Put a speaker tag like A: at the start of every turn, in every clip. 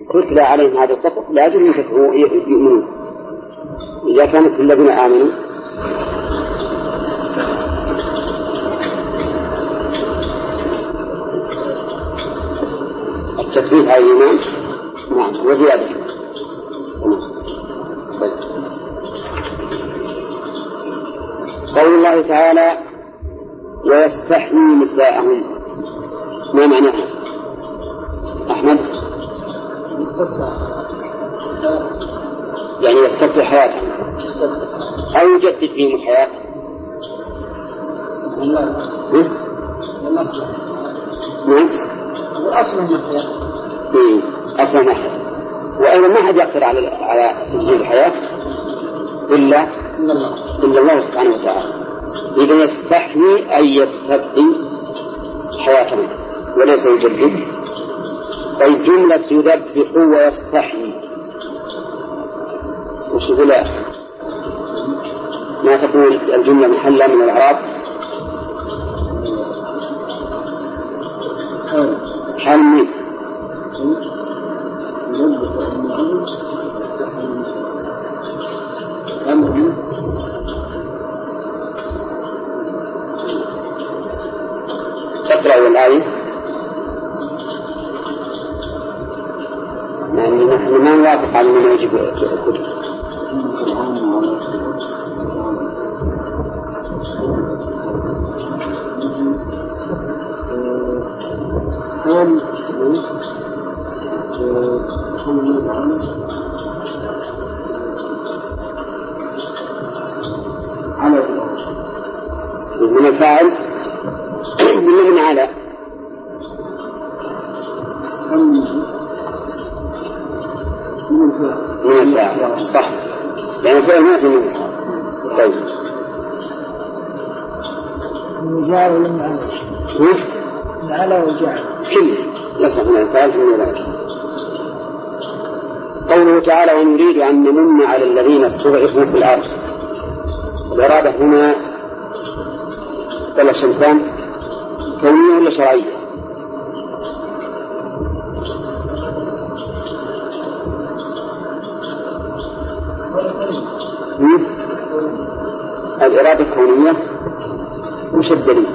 A: تتلى عليهم هذا القصص لا يجب أن يؤمنون إذا كانت الذين آمنوا التثبيت على الإيمان نعم وزيادة. قول الله تعالى ويستحيي نساءهم ما معناه أحمد؟ يعني يستبدل حياتهم أو يجدد فيهم الحياة. نعم
B: أصلا الحياة
A: أصلا الحياة. وأيضا ما حد يقدر على تجديد الحياة إلا الله سبحانه وتعالى. إذا يستحيي أي يستبقي حياتهم وليس يجدد. طيب جملة يذبح ويستحيي وش يقول ما تقول الجملة محلة من الإعراب؟ حال من تقرأ الآية يعني نحن ما نوافق على من يجب الكتب. من الفاعل من على من الفاعل صح يعني الفاعل ما في من الفاعل. طيب
B: الجعل ولا على والجعل
A: كله يصح من الفاعل من الفاعل. قوله تعالى ونريد أن نمن على الذين استضعفوا في الأرض. الإرادة هنا ولا شمسان كونية ولا شرعية؟ الإرادة الكونية وش الدليل؟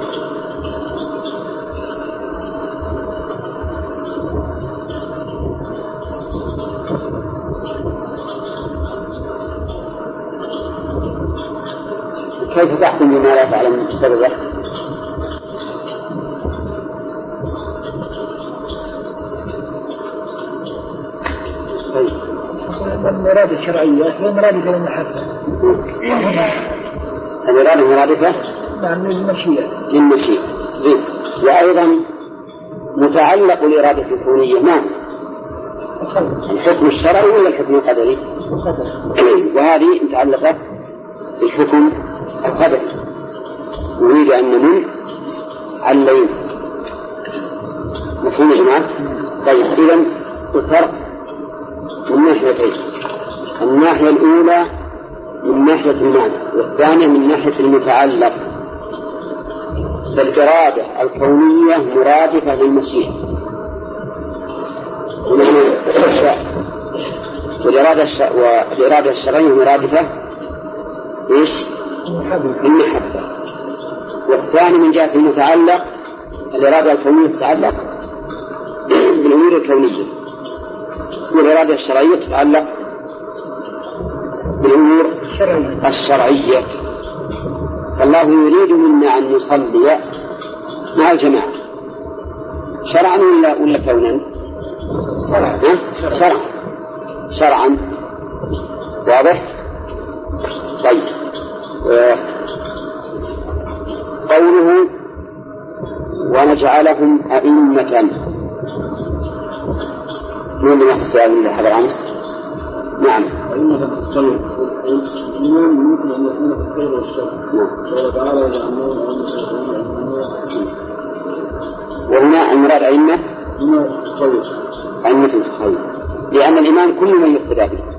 A: كيف تحكم بما لا تعلم سببه؟
B: الإرادة الشرعية والمرادفة للمحبة.
A: الإرادة مرادفة
B: نعم للمشيئة.
A: زين. وأيضا متعلق الإرادة الكونية ما الحكم الشرعي ولا الحكم القدري؟ وهذه متعلقة بالحكم القدري. نريد أن نمن على الليل مفهوم يا جماعة؟ طيب إذن الفرق من ناحيتين. الناحية الأولى من ناحية المعنى والثانية من ناحية المتعلق. فالإرادة الكونية مرادفة للمشيئة والإرادة الشرعية مرادفة إيش؟ المحبة. والثاني من جهة المتعلق الإرادة الكونية تتعلق بالأمور الكونية والإرادة الشرعية تتعلق بالأمور الشرعية. فالله يريد منا أن نصلي مع الجماعة شرعا ولا كونا؟ شرعا واضح؟ طيب قوله ونجعلهم أئمة من السؤال من هذا الأمس. نعم
B: طيب الإيمان ممكن أن يكون في الخير والشر. قال تعالى
A: وهنا المراد أئمة
B: طيب
A: أئمة في الخير لأن الإيمان كل من يقتدى به.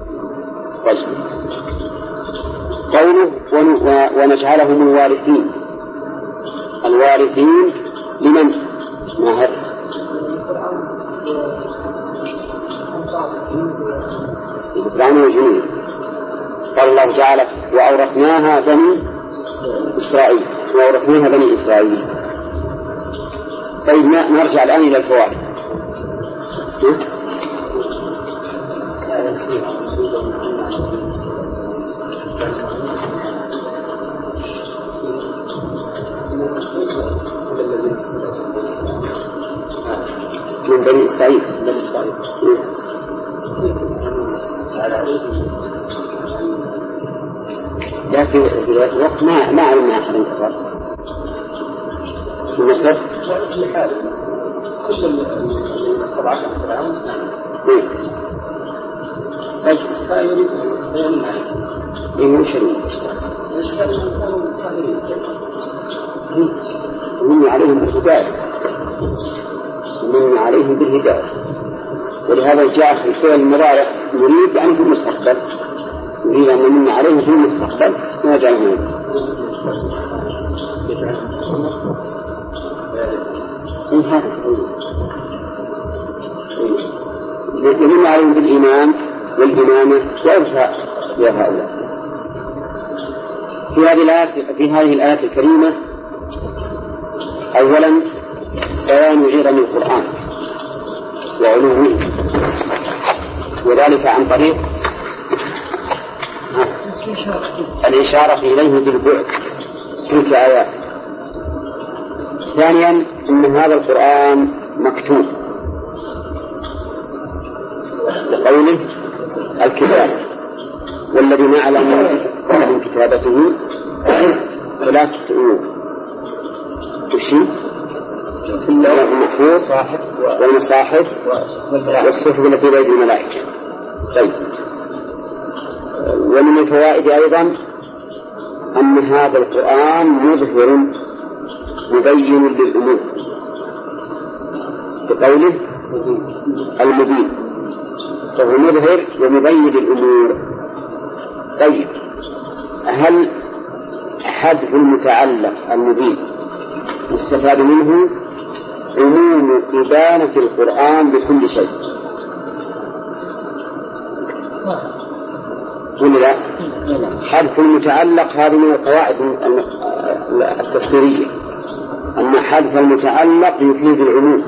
A: قوله ونجعلهم الوارثين لمن؟ ماهر بطلان وجنود. قال الله تعالى وأورثناها بني إسرائيل. وأورثناها بني إسرائيل. طيب نرجع الآن إلى الفوائد. من بني إسرائيل. لا في الوقت ما علمنا أحد كفر في مصر. كل اللي استضعف فرعون كان يريد ومن عليهم بالهداية. ولهذا جاء في الفعل المضارع يريد يعني في المستقبل، يريد أن نمن عليهم في المستقبل ونجعلهم يمن عليهم بالإيمان والإمامة وإرفاع يا هؤلاء. في هذه الآيات الكريمة أولا بيان عظم القرآن وعلومه، وذلك عن طريق الإشارة إليه بالبعد تلك آيات. ثانيا أن هذا القرآن مكتوب بقوله الكتاب، والذي نعلم من كتابته ثلاثة أمور: الشيء المحفوظ والمصاحف والصحف التي بيد الملائكة. طيب، ومن الفوائد أيضا أن هذا القرآن مظهر مبين للأمور بقوله المبين، فهو مظهر ومبين للأمور. طيب، هل حذف المتعلق المبين يستفاد منه عموم إبانة القرآن بكل شيء ولا لا؟ حذف المتعلق هذه من القواعد التفسيرية، أن حذف المتعلق يفيد العموم.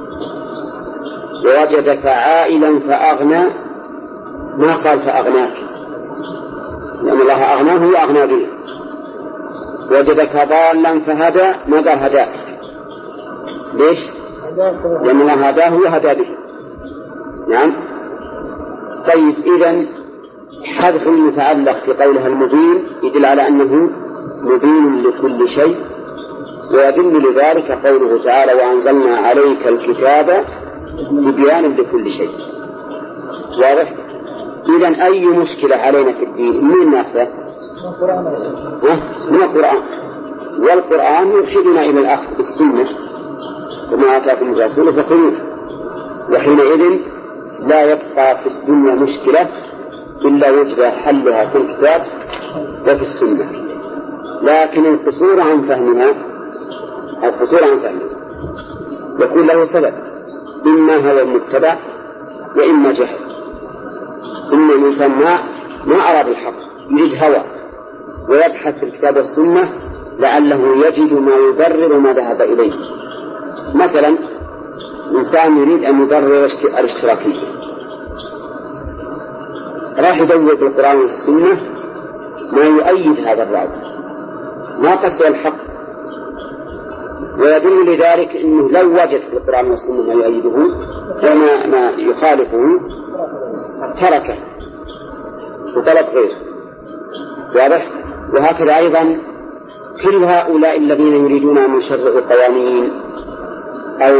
A: ووجدك عائلا فأغنى ما قال فأغناك، لأن الله أغناه وأغنى به. وجدك ضالا فهدى ما قال هداك. ليش؟ لأن الله هداه وهدى به. نعم. طيب، إذن حذف المتعلق في قولها المبين يدل على أنه مبين لكل شيء، ويدل لذلك قوله تعالى وأنزلنا عليك الكتاب تبيانا لكل شيء. واضح؟ إذن أي مشكلة علينا في الدين من ناخذه؟ من القرآن. والقرآن يرشدنا إلى الأخذ بالسنة وما آتاكم الرسول فخذوه. وحينئذ لا يبقى في الدنيا مشكلة إلا وجد حلها في الكتاب وفي السنة. لكن القصور عن فهمها يكون له سبب: إما هو المتبع وإما جهل. إما الإنسان ما أراد الحق، يريد هوى ويبحث في الكتاب والسنة لعله يجد ما يبرر ما ذهب إليه. مثلا إنسان يريد أن يبرر الاشتراكية، راح يدور في القرآن والسنة ما يؤيد هذا الرأي، ما قصد الحق، ويدل لذلك أنه لو وجد في القرآن والسنة ما يؤيده وما يخالفه تركه وطلب غيره. واضح؟ وهكذا أيضا كل هؤلاء الذين يريدون أن يشرعوا قوانين أو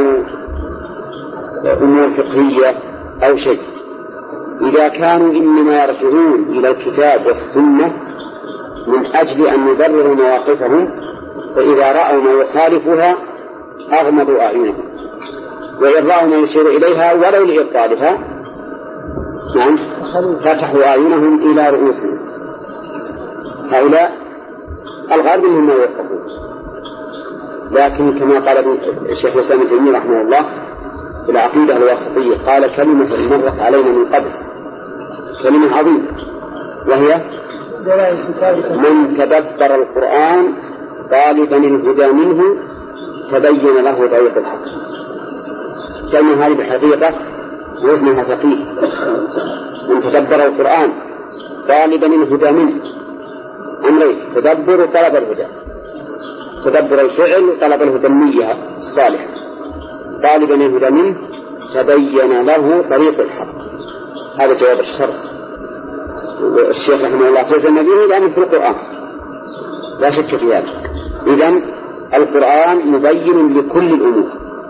A: أمور فقهية أو شيء، إذا كانوا إنما يرجعون إلى الكتاب والسنة من أجل أن يبرروا مواقفهم، فإذا رأوا ما يخالفها أغمضوا أعينهم، وإن رأوا ما يشير إليها ولو لإبطالها نعم فتحوا أعينهم إلى رؤوسهم. هؤلاء الغالب منهم ما يوقفون. لكن كما قال الشيخ الإسلام ابن تيمية رحمه الله: في العقيدة الواسطية قال كلمة مرت علينا من قبل، كلمة عظيمة، وهي من تدبر القرآن طالبا الهدى منه تبين له طريق الحق. كلمة هذه بحقيقة وزنها ثقيل. من تدبر القرآن طالبا الهدى منه، أمرين: تدبر وطلب الهدى، تدبر الفعل وطلب الهدى النية الصالحة. طالبا الهدى منه تبين له طريق الحق، هذا جواب الشرط. والشيخ رحمه الله جزم به لأنه في القرآن لا شك في هذا. إذن القرآن مبين لكل الأمور،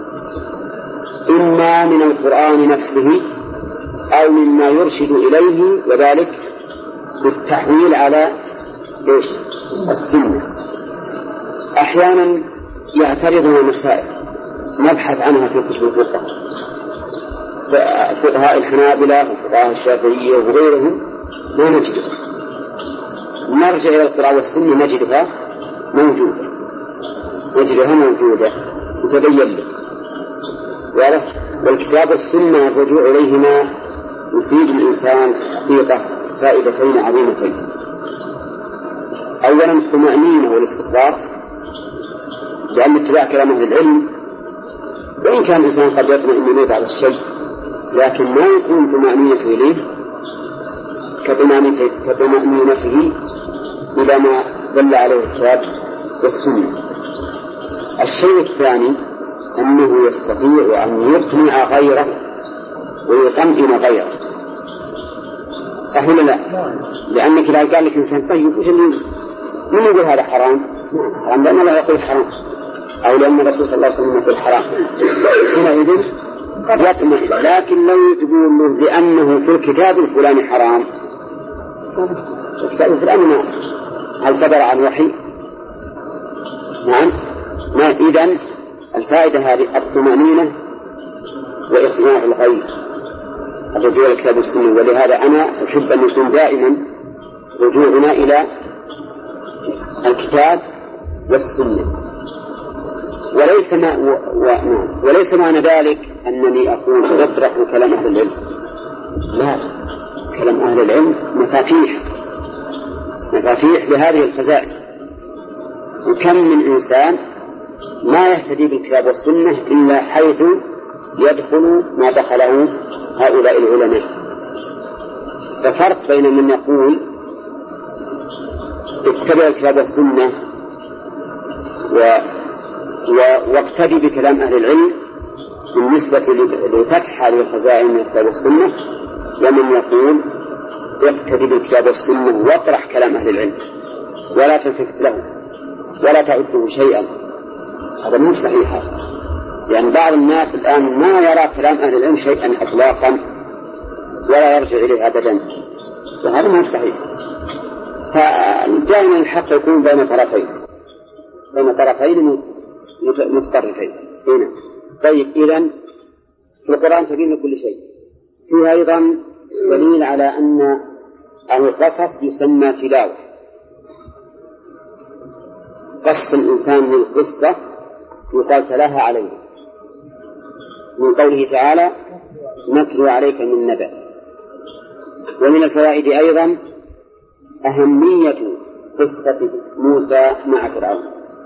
A: إما من القرآن نفسه أو مما يرشد إليه، وذلك بالتحويل على السنة. أحيانا يعترضنا مسائل نبحث عنها في كتب الفقه، فقهاء الحنابلة وفقهاء الشافعية وغيرهم ما نجدها، نرجع إلى القرآن والسنة نجدها موجودة وتبين لك. والكتاب والسنة الرجوع إليهما يفيد الإنسان حقيقة فائدتين عظيمتين: أولا الطمأنينة والاستقرار، لأن اتباع كلام أهل العلم وإن كان الإنسان قد يطمئن إليه بعض الشيء، لكن ما يكون طمأنينته إليه كطمأنينته إلى ما دل عليه الكتاب والسنة. الشيء الثاني أنه يستطيع أن يقنع غيره ويطمئن غيره. صحيح ولا لا؟ لأنك لا قال لك إنسان طيب وش اللي من يقول هذا حرام لأن الله يقول حرام، أو لأن الرسول صلى الله عليه وسلم يقول حرام، حينئذ يطمئن. لكن لو تقول لأنه في الكتاب الفلاني حرام، الكتاب الفلاني ما هل صدر عن وحي؟ نعم ما. إذن الفائدة هذه الطمأنينة وإقناع الغير، الرجوع إلى الكتاب والسنة. ولهذا أنا أحب أن يكون دائما رجوعنا إلى الكتاب والسنة، وليس معنى ذلك أنني أكون أطرح كلام أهل العلم، لا، كلام أهل العلم مفاتيح لهذه الخزائن. وكم من إنسان ما يهتدي بالكتاب والسنة إلا حيث يدخل ما دخله هؤلاء العلماء. ففرق بين من يقول اتبع الكتاب والسنة واقتدي بكلام أهل العلم بالنسبة لفتح هذه الخزائن من الكتاب والسنة، ومن يقول اقتدي بالكتاب والسنة واطرح كلام أهل العلم ولا تلتفت له ولا تعده شيئا. هذا مو صحيح، يعني بعض الناس الآن ما يرى كلام أهل العلم شيئا إطلاقا ولا يرجع إليه أبدا، وهذا مو صحيح. فدائما الحق يكون بين طرفين متطرفين هنا. طيب، إذن في القرآن تبين كل شيء. فيه أيضا دليل على أن القصص يسمى تلاوة. قص الإنسان للقصة يقال تلاها عليه، من قوله تعالى نتلو عليك من نبأ. ومن الفوائد أيضا أهمية قصة موسى مع فرعون،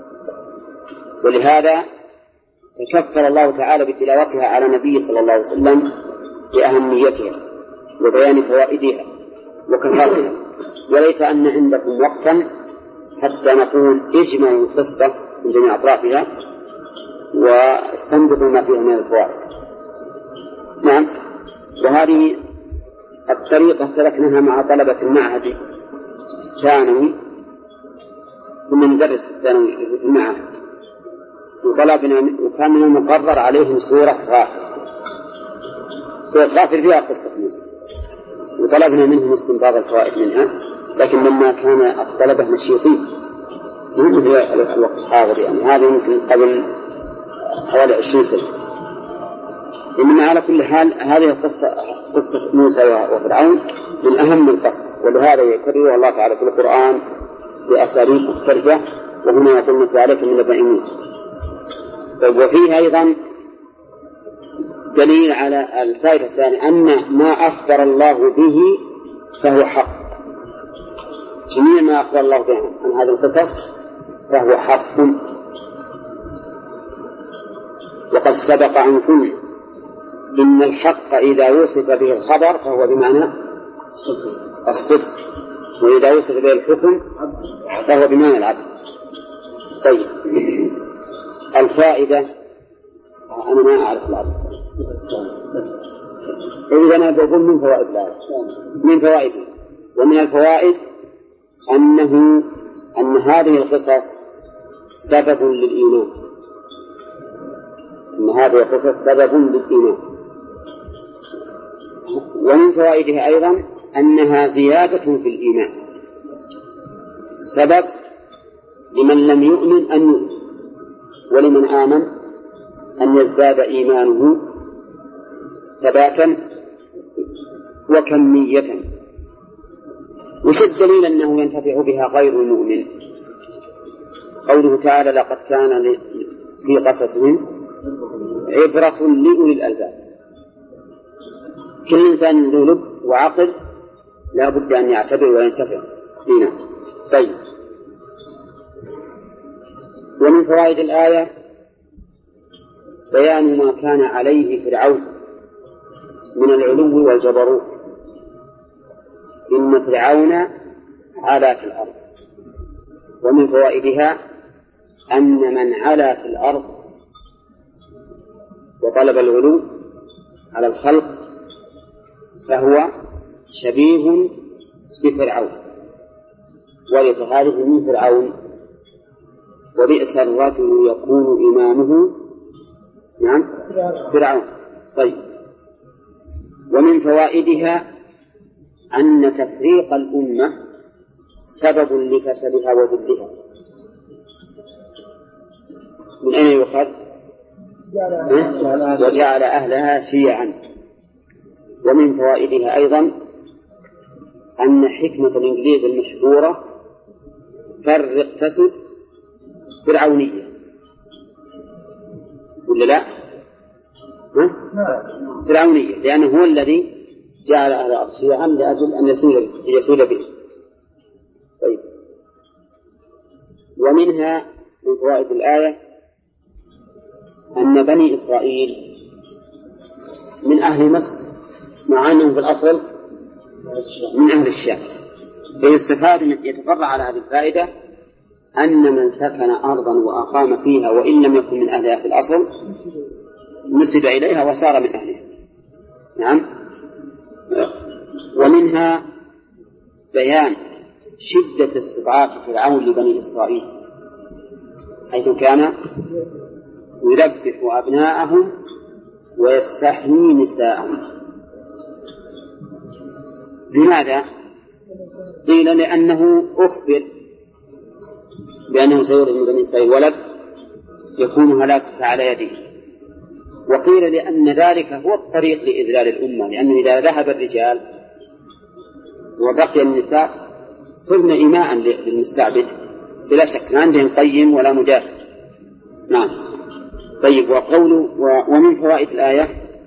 A: ولهذا تكفل الله تعالى بتلاوتها على نبيه صلى الله عليه وسلم بأهميتها وبيان فوائدها وكثرتها. وليس أن عندكم وقتا حتى نقول اجمعوا القصة من جميع أطرافها واستنبطوا ما فيها من الفوائد. نعم، وهذه الطريقة سلكناها مع طلبة المعهد الثانوي. كنا ندرس في الثانوي في المعهد، وكان من المقرر عليهم سورة غافر فيها قصة موسى، وطلبنا منهم استنباط الفوائد منها. لكن لما كان الطلبة نشيطين هم في الوقت الحاضر، يعني هذا يمكن قبل حوالي 20 سنة. إنما على كل حال هذه قصة موسى وفرعون من أهم القصص، ولهذا يكررها الله تعالى في القرآن بأساليب مختلفة. وهنا يقول نتلو عليك من نبأ موسى. وفيه أيضا دليل على الفائدة الثانية أن ما أخبر الله به فهو حق. جميع ما أخبر الله به عن هذه القصص فهو حق. وقد سبق عن كل إن الحق إذا وصف به الخبر فهو بمعنى الصدق، وإذا وصف به الحكم فهو بمعنى العدل. طيب، الفائدة أنا ما أعرف العدل، إذا أنا بقول من فوائد الآية، من فوائده. ومن الفوائد أن هذه القصص سبب للإيمان، أن هذه القصص سبب للإيمان. ومن فوائدها أيضا أنها زيادة في الإيمان، سبب لمن لم يؤمن أن يؤمن، ولمن آمن أن يزداد إيمانه ثباتا وكمية. وش الدليل أنه ينتفع بها غير المؤمن؟ قوله تعالى: لقد كان في قصصهم عبرة لأولي الألباب. كل إنسان ذو لب وعقل لا بد أن يعتبر وينتفع بنا. طيب، ومن فوائد الآية بيان ما كان عليه فرعون من العلو والجبروت. إن فرعون علا في الأرض. ومن فوائدها أن من علا في الأرض وطلب العلو على الخلق فهو شبيه بفرعون، ورث هذه من فرعون. وبئس الرجل يكون إمامه فرعون. طيب، ومن فوائدها أن تفريق الأمة سبب لفشلها وذلها. من أين يؤخذ؟ وجعل أهلها شيعا. ومن فوائدها أيضا أن حكمة الإنجليز المشهورة فرق تسد فرعونية، ولا لا؟ فرعونية، لأنه هو الذي جعل أهل الأرض شيعا لأجل أن يسود به. طيب، ومنها من فوائد الآية أن بني إسرائيل من أهل مصر مع أنهم في الأصل من أهل الشام. فيستفاد يتفرع على هذه الفائدة أن من سكن أرضا وأقام فيها وإن لم يكن من أهلها في الأصل نسب إليها وصار من أهلها. نعم. ومنها بيان شدة استضعاف فرعون لبني إسرائيل، حيث كان يذبح أبناءهم ويستحيي نساءهم. لماذا؟ قيل لأنه أخبر بأنه سيولد من بني إسرائيل ولد يكون هلاكك على يده. وقيل لأن ذلك هو الطريق لإذلال الأمة، لأنه إذا ذهب الرجال وبقي النساء صرنا إيماء للمستعبد بلا شك، ما عندهم قيم ولا مجاهد. نعم. طيب، ومن فوائد الآية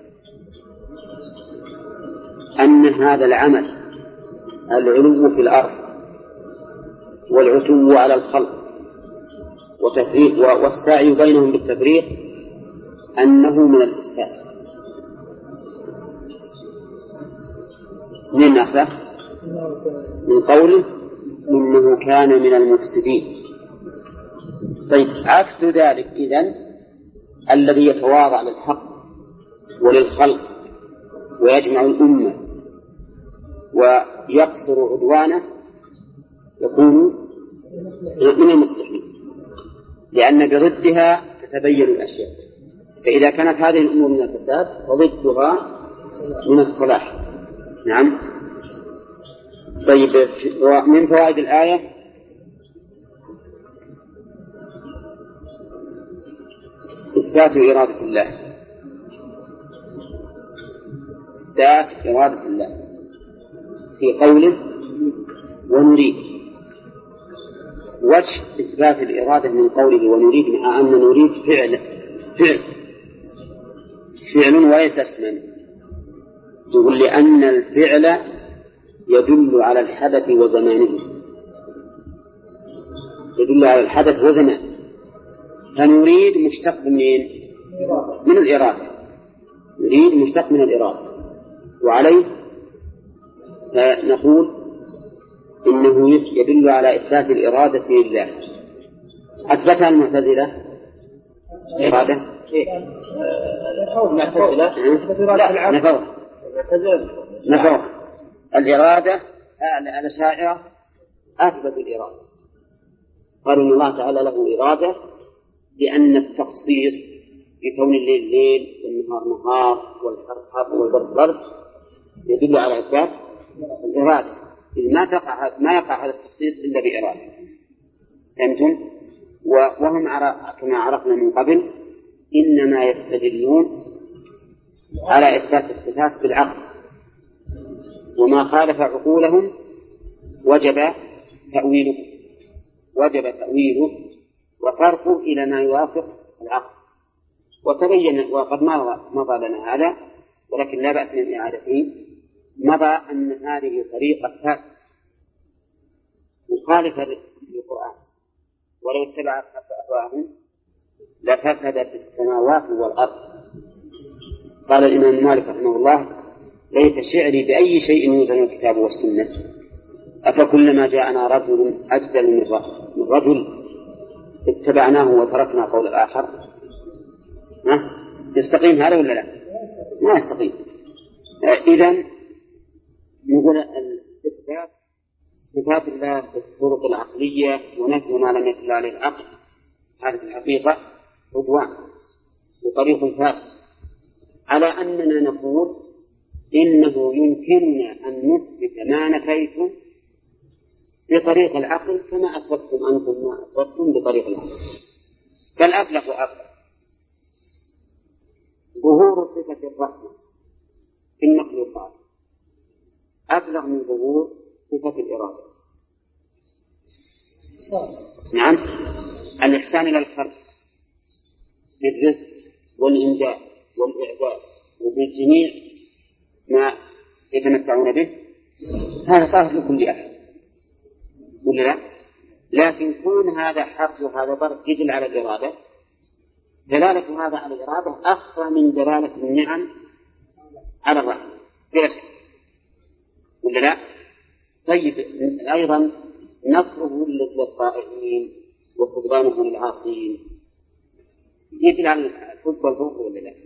A: أن هذا العمل العلو في الأرض والعتو على الخلق والسعي بينهم بالتفريق أنه من الإفساد. من نفسه من قوله إنه كان من المفسدين. طيب، عكس ذلك إذن الذي يتواضع للحق وللخلق ويجمع الأمة ويقصر عدوانه يكون من المصلحين، لأن بضدها تتبين الأشياء. فإذا كانت هذه الأمور من الفساد فضدها من الصلاح. نعم. طيب، ومن فوائد الآية إثبات إرادة الله، إثبات إرادة الله في قوله ونريد. وجه إثبات الإرادة من قوله ونريد مع أن نريد فعل فعل وليس اسما. يقول لأن الفعل يدل على الحدث وزمانه، يدل على الحدث وزمان. فنريد مشتق من الإرادة، نريد مشتق من الإرادة، وعليه نقول إنه يدل على إثبات الإرادة لله. أثبتها المعتزلة الإرادة نفوه الإرادة. الأشاعرة أثبت الإرادة، قالوا إن الله تعالى له إرادة، لأن التخصيص بكون الليل ليل والنهار نهار والحر حر والبرد برد يدل على إثبات الإرادة، إذ ما يقع هذا التخصيص إلا بإرادة. فهمتم؟ وهم كما عرفنا من قبل إنما يستدلون على إثبات الصفات بالعقل، وما خالف عقولهم وجب تأويله وصرفه إلى ما يوافق العقل. وتبين وقد مضى لنا هذا، ولكن لا بأس من إعادته. مضى أن هذه طريقة فاسدة مخالفة للقرآن، ولو اتبعت أهواءهم لفسدت السماوات والأرض. قال الإمام مالك رحمه الله: ليت شعري بأي شيء يوزن الكتاب والسنة، أفكلما جاءنا رجل أجدل من رجل اتبعناه وتركنا قول الآخر. يستقيم هذا ولا لا؟ ما يستقيم. إذن نقول الإثبات صفات الله بالطرق العقلية ونفي ما لم يدل عليه العقل، هذه الحقيقة عدوان وطريق فاسد، على أننا نقول إنه يمكننا أن نثبت ما نفيتم بطريق العقل كما أثبتم أنتم ما أثبتم بطريق العقل، بل أبلغ وأبلغ. ظهور صفة الرحمة في المخلوقات أبلغ من ظهور صفة الإرادة. نعم، الإحسان إلى الخلق بالرزق والإنجاز والإعداد وبالجميع ما يتمتعون به هذا طاهر لكل أحد ولا لا؟ لكن كون هذا حق وهذا ضرب يدل على الإرادة، دلالة هذا على الإرادة أخفى من دلالة النعم على الرحمة بلا شك ولا لا؟ طيب أيضا نصره للطائعين وفقدانه للعاصين يدل على الحب والبغض ولا لا؟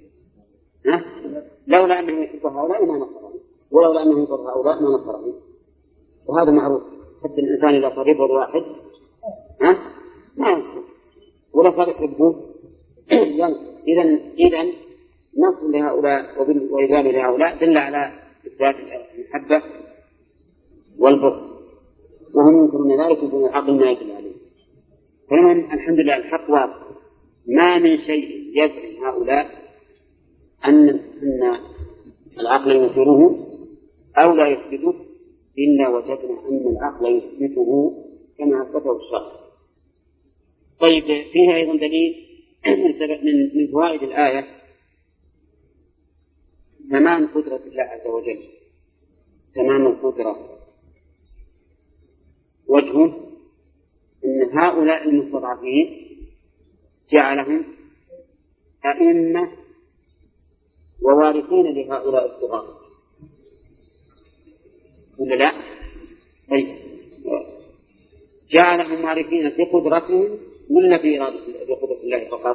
A: لولا أنه يحب هؤلاء ما نصرهم، ولولا أنه يحب هؤلاء ما نصرهم، وهذا معروف. حتى الإنسان إذا صار يبغض واحد ما ينصر، ولا صار يحبه ينصر. إذن نصر لهؤلاء وإذلال لهؤلاء دل على إثبات المحبة والبغض، وهم ينكرون ذلك بدون العقل ما يدل عليه. فمن الحمد لله الحق واضح، ما من شيء يزعم هؤلاء أن العقل ينكره أو لا يثبته إلا وجدنا أن العقل يثبته كما أثبته الشرع. طيب فيها أيضا دليل من فوائد الآية تمام قدرة الله عز وجل، تمام القدرة. وجهه أن هؤلاء المستضعفين جعلهم أئمة ووارثين لهؤلاء الصغار ولا لا؟ طيب جعلهم وارثين في قدرتهم ولا في قدرة الله فقط؟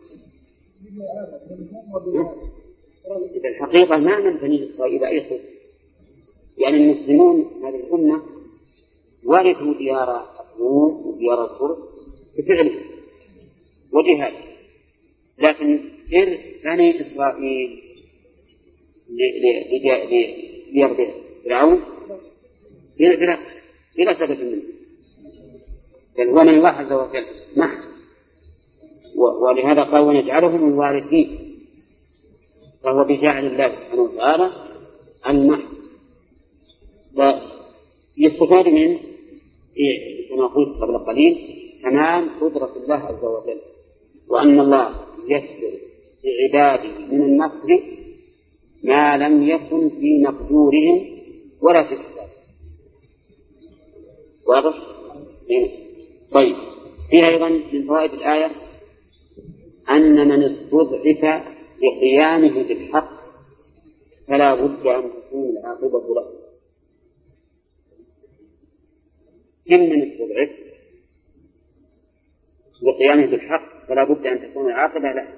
A: الحقيقة ما من بني إسرائيل أي صفة، يعني المسلمون هذه الأمة ورثوا ديار الروم وديار الفرس بفعلهم وجهاد، لكن إرث بني إسرائيل ليرد فرعون بلا سبب منه، بل هو من الله عز وجل محض. ولهذا قال ونجعلهم الوارثين، فهو بجعل الله سبحانه وتعالى المحض. ويستفاد من كما قلت قبل قليل تمام قدرة الله عز وجل، وأن الله يسر لعباده من النصر ما لم يكن في مقدورهم ولا في كتابه. واضح؟ طيب، فيها أيضا من فوائد الآية أن من استضعف لقيامه بالحق فلا بد أن تكون العاقبة له. كم من استضعف لقيامه بالحق فلا بد أن تكون العاقبة له،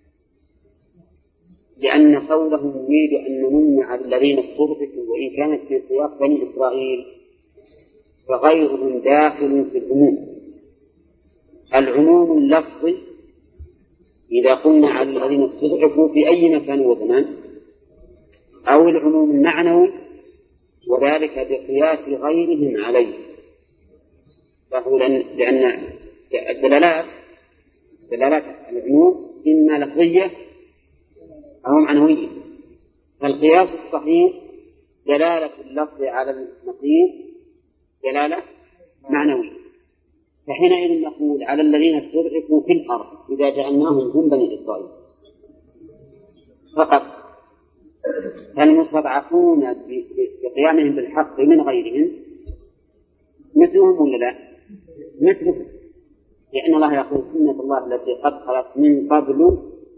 A: لأن قوله نريد أن نمن على الذين استضعفوا وإن كانت في سياق بني إسرائيل فغيرهم داخل في العموم. العموم اللفظي إذا قلنا على الذين استضعفوا في أي مكان وزمان، أو العموم المعنوي وذلك بقياس غيرهم عليه، فهو لأن الدلالات العموم إما لفظية أو معنوية، فالقياس الصحيح دلالة اللفظ على النقيض دلالة معنوية، فحينئذ نقول على الذين استضعفوا في الأرض إذا جعلناهم هم بني إسرائيل فقط، فالمستضعفون بقيامهم بالحق من غيرهم مثلهم ولا لا؟ مثلهم، لأن الله يقول سنة الله التي قد خلت من قبل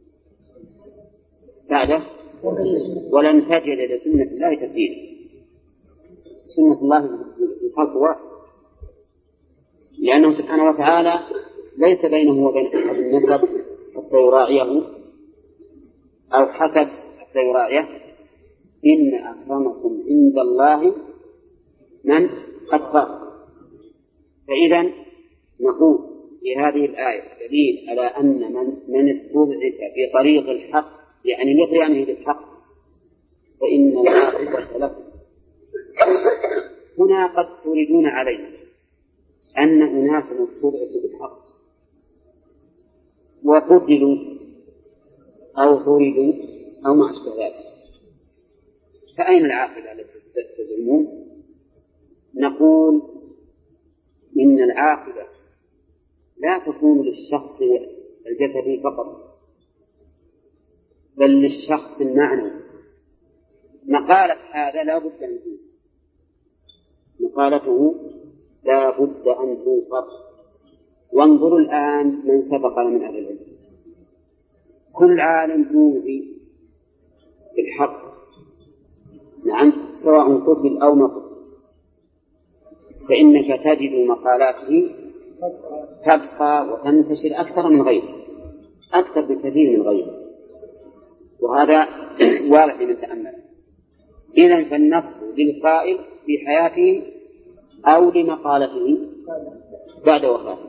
A: بعده ولن تجد لسنة الله تبديلا. سنة الله في الخلق واحد، لأنه سبحانه وتعالى ليس بينه وبين أحد النسب حتى يراعيه أو حسب حتى يراعيه. إن أكرمكم عند الله من أتقاكم. فإذا نقول في هذه الآية دليل على أن من استضعف في طريق الحق يعني لقيامه بالحق فإن العاقبة له. هنا قد تريدون علينا أن أناسا استضعفوا بالحق وقتلوا أو طردوا أو ما أشبه ذلك، فأين العاقبة التي تزعمون؟ نقول إن العاقبة لا تكون للشخص الجسدي فقط بل للشخص المعنوي. مقالة هذا لا بد أن تنصر، مقالته لا بد أن تنصر. وانظروا الآن من سبقنا من أهل العلم، كل عالم يوحي بالحق، نعم، سواء قتل أو ما قتل، فإنك تجد مقالاته تبقى وتنتشر أكثر من غيره، أكثر بكثير من غيره، وهذا واضح لمن تأمل. إذن فالنص للقائل في حياته أو لمقالته بعد وفاته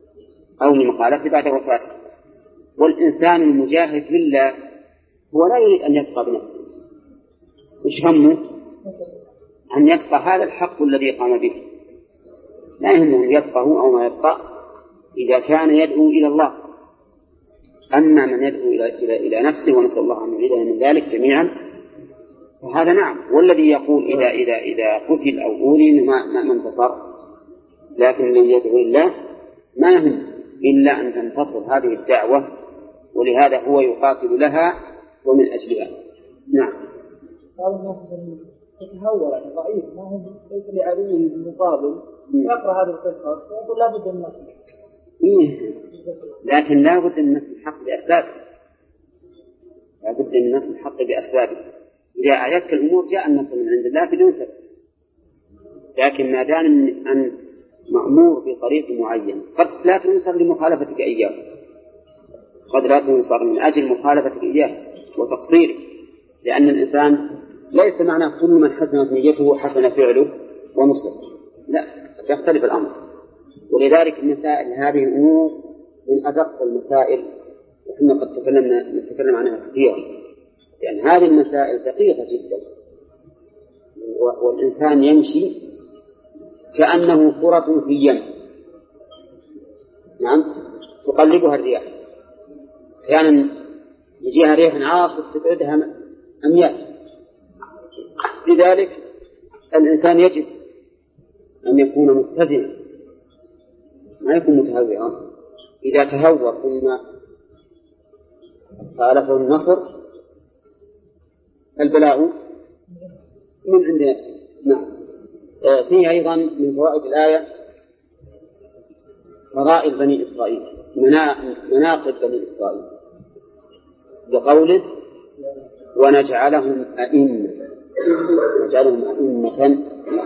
A: والإنسان المجاهد لله هو لا يريد أن يبقى بنفسه، مش همه أن يبقى هذا الحق الذي قام به، لا يهمه أن يبقى أو ما يبقى إذا كان يدعو إلى الله. أما من يدعو إلى نفسه، ونسأل الله أن يعيدنا من ذلك جميعا، فهذا نعم، والذي يقول إذا قتل أو أوذي ما انتصر، لكن من يدعو الله ما يهم إلا أن تنتصر هذه الدعوة، ولهذا هو يقاتل لها ومن أجلها. نعم.
B: قال الناس يتهور يعني ضعيف، ما هو ليس لعدوه بالمقابل، يقرأ هذا القصص ويقول لا بد من نصر.
A: لكن لا بد من نصر الحق بأسبابه، لا بد من نصر الحق بأسبابه. إذا أعيدت الأمور جاء النصر من عند الله بدون سبب، لكن ما دام أن مأمور بطريق معين قد لا تنصر لمخالفتك إياه، قد لا تنصر من أجل مخالفتك إياه وتقصيرك، لأن الإنسان ليس معنى كل من حسنت نيته حسن فعله ونصر، لا، يختلف الأمر. ولذلك المسائل هذه الأمور من أدق المسائل، وإحنا قد نتكلم عنها كثيرا، لأن هذه المسائل دقيقة جدا، والإنسان يمشي كأنه كرة في يم، نعم، تقلبها الرياح، أحيانا يجيها ريح عاصف تبعدها أميال. لذلك الإنسان يجب أن يكون متزنا، ما يكون متهورا. إذا تهور ثم خالفه النصر البلاغ من عند نفسه. نعم. فيه أيضا من فوائد الآية فضائل بني إسرائيل، مناقب بني إسرائيل، بقوله ونجعلهم أئمة، نجعلهم أئمة.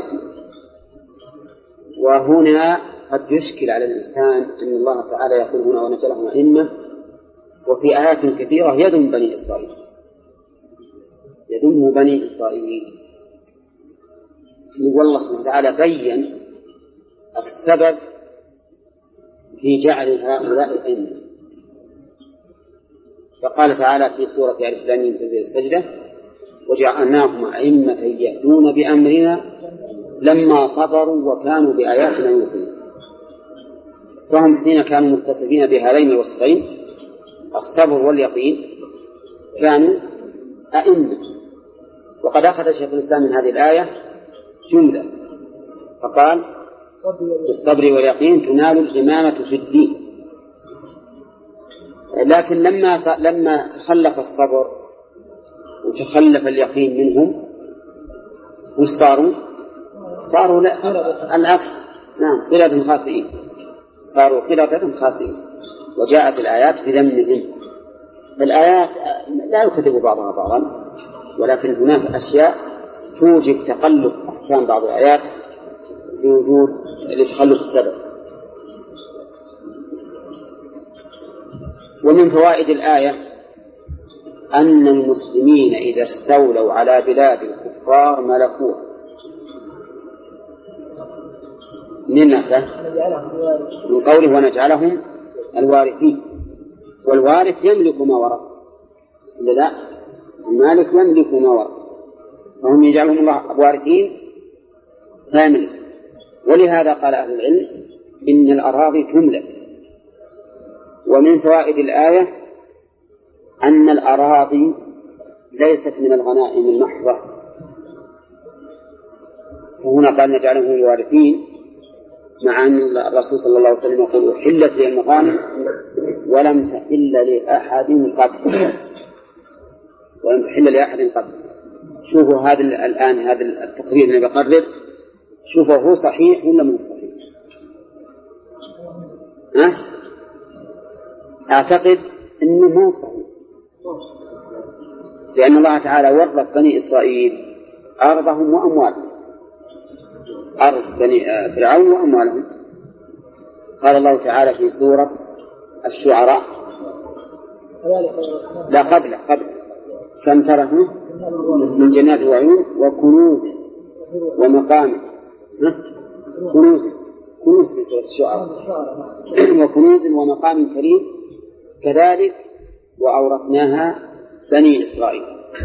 A: وهنا قد يشكل على الإنسان أن الله تعالى يقول هنا ونجعلهم أئمة، وفي آيات كثيرة يذم بني إسرائيل، يذم بني إسرائيل. والله سبحانه وتعالى بين السبب في جعل هؤلاء أئمة، فقال تعالى في سورة آل عمران في السجدة وجعلناهم أئمة يهدون بأمرنا لما صبروا وكانوا بآياتنا يوقنون. فهم حين كانوا متصفين بهذين الوصفين الصبر واليقين كانوا أئمة. وقد أخذ شيخ الإسلام من هذه الآية جملة فقال بالصبر واليقين تنال الإمامة في الدين. لكن لما تخلف الصبر وتخلف اليقين منهم صاروا العكس. نعم، قلة خاسئين، صاروا قلة خاسئين. وجاءت الآيات بذمهم. الآيات لا يكذب بعضها بعضا، ولكن هناك أشياء توجب تقلب أحكام بعض الآيات لوجود لتخلف السبب. ومن فوائد الآية أن المسلمين إذا استولوا على بلاد الكفار ملكوها. من قوله ونجعلهم الوارثين، والوارث يملك ما ورث، إلا لا المالك يملك ما ورث، فهم يجعلهم الله وارثين فيملك. ولهذا قال أهل العلم إن الأراضي تملك. ومن فوائد الآية أن الأراضي ليست من الغنائم المحضة، وهنا قال نجعلهم الوارثين، مع أن الرسول صلى الله عليه وسلم يقول حلت لي المغانم ولم تحل لأحد قبل، ولم تحل لأحد قبل. شوفوا هذا الآن هذا التقرير اللي بقرر، شوفوا هو صحيح ولا مو صحيح؟ أعتقد أنه مو صحيح، لأن الله تعالى ورث بني إسرائيل أرضهم وأموالهم، أرض بني فرعون وأموالهم. قال الله تعالى في سورة الشعراء لا قبل كم تركوا من جنات وعيون وكنوز ومقام كنوز في سورة الشعراء وكنوز ومقام كريم كذلك وأورثناها بني إسرائيل.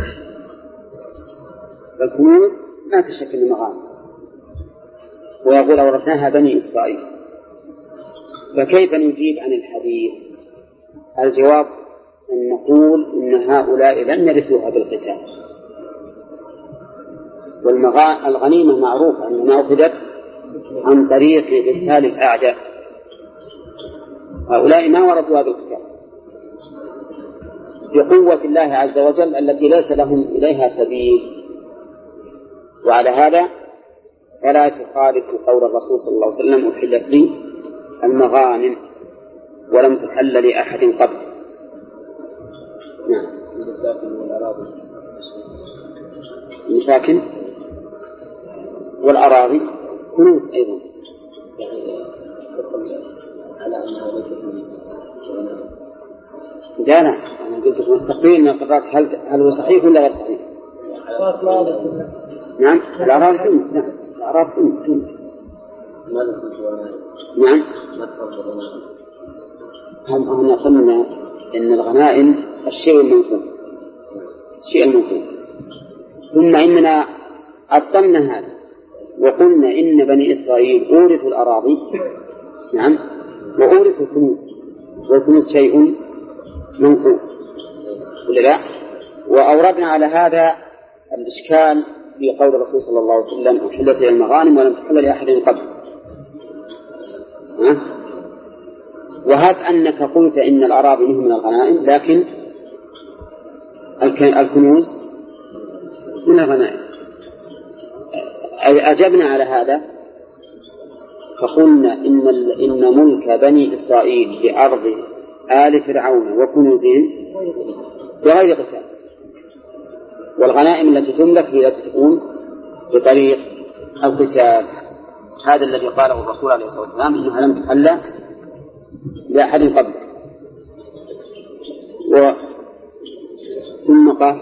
A: فالكنوز ما تشكل المغانم، ويقول أورثناها بني إسرائيل. فكيف نجيب عن الحديث؟ الجواب أن نقول إن هؤلاء لم يرثوها بالقتال، والغنيمة معروفة أنها أخذت عن طريق قتال الأعداء، هؤلاء ما ورثوها بالقتال بقوة الله عز وجل التي ليس لهم إليها سبيل. وعلى هذا فلا تخالف قول الرسول صلى الله عليه وسلم أحلت لي المغانم ولم تحل لأحد قبل. نعم. المساكن والأراضي كنوز أيضا، على أنها ليست جانا. أنا قلت لكم التقرير من القراءات هل هو صحيح ولا غير صحيح؟ نعم الأراضي سنة. نعم الأراضي سنة. نعم هم قلنا إن الغنائم الشيء المنقول ثم إننا أبطلنا هذا وقلنا إن بني إسرائيل أورثوا الأراضي نعم وأورثوا الكنوز، والكنوز شيء منقول ولا لا؟ وأوردنا على هذا الإشكال في قول الرسول صلى الله عليه وسلم أحلت لي المغانم ولم تحل لأحد قبل. وهذا أنك قلت إن الأراضي من الغنائم، لكن الكنوز من الغنائم. أجبنا على هذا فقلنا إن ملك بني إسرائيل بأرض آل فرعون وكنوزهم بغير قتال، والغنائم التي تملك هي التي تكون بطريق القتال. هذا الذي قاله الرسول عليه الصلاة والسلام إنها لم تحل لأحد قبله. ثم قال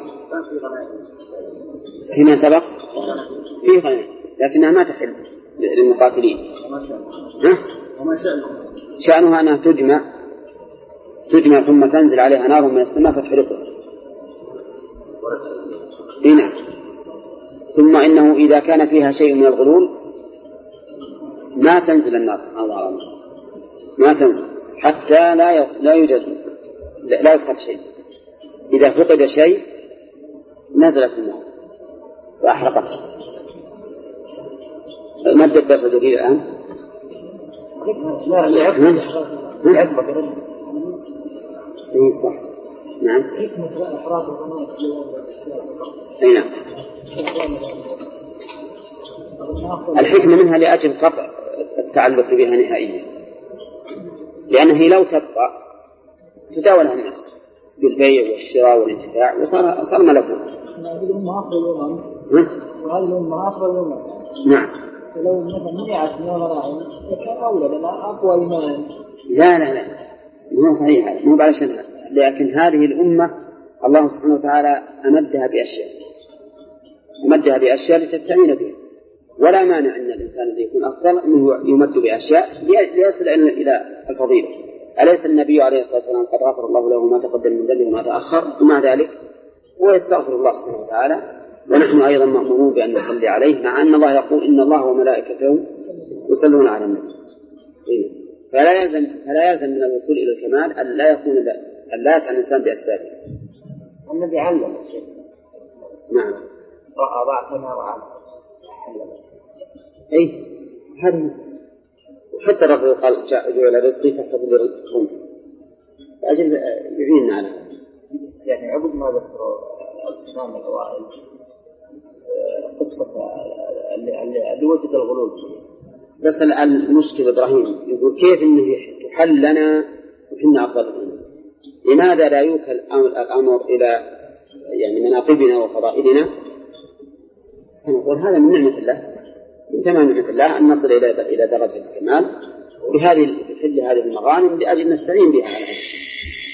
A: فيما سبق فيه غنائم لكنها ما تحل للمقاتلين. شأنها أنها تجمع ثم تنزل عليها نار من السماء فتحرقها. هنا ثم إنه إذا كان فيها شيء من الغلول ما تنزل النار ما تنزل حتى لا يوجد لا يفقد شيء. إذا فقد شيء نزلت النار وأحرقتها. ما الدرس الجديد الآن؟ إيه صح. نعم. أي نعم. الحكمة منها لأجل قطع التعلق بها نهائيا، لأنها لو تبقى تداولها الناس بالبيع والشراء والانتفاع وصار ملكوها.
B: وهذه الأمة أفضل. نعم. لو مثلا منعت من الغنائم كان أولى لنا أقوى إيمان.
A: لا مو صحيح، مو علشان هذا، لكن هذه الأمة الله سبحانه وتعالى أمدها بأشياء لتستعين بها، ولا مانع أن الإنسان الذي يكون أفضل أنه يمد بأشياء ليصل إلى الفضيلة. أليس النبي عليه الصلاة والسلام قد غفر الله له ما تقدم من ذنبه وما تأخر، ومع ذلك هو يستغفر الله سبحانه وتعالى، ونحن أيضا مأمورون بأن نصلي عليه، مع أن الله يقول إن الله وملائكته يصلون على النبي. فلا يلزم من الوصول إلى الكمال أن لا يسعى الإنسان بأسبابه.
B: النبي علم الشيء.
A: نعم.
B: رأى ضعفنا وعلم.
A: أي هذه. وحتى الرسول قال جعل رزقي تحفظ لرزقكم لأجل يعيننا على هذا.
B: يعني عقب ما ذكروا الإمام الأوائل قصة اللي وجد الغلول.
A: بس المشكلة إبراهيم يقول كيف إنه يحل لنا وحنا أفضل منه؟ لماذا لا يوكل الأمر إلى يعني مناقبنا وفضائلنا؟ فنقول هذا من نعمة الله، من تمام نعمة الله أن نصل إلى درجة الكمال بحل هذه المغانم لأجل نستعين بها على هذا الشيء.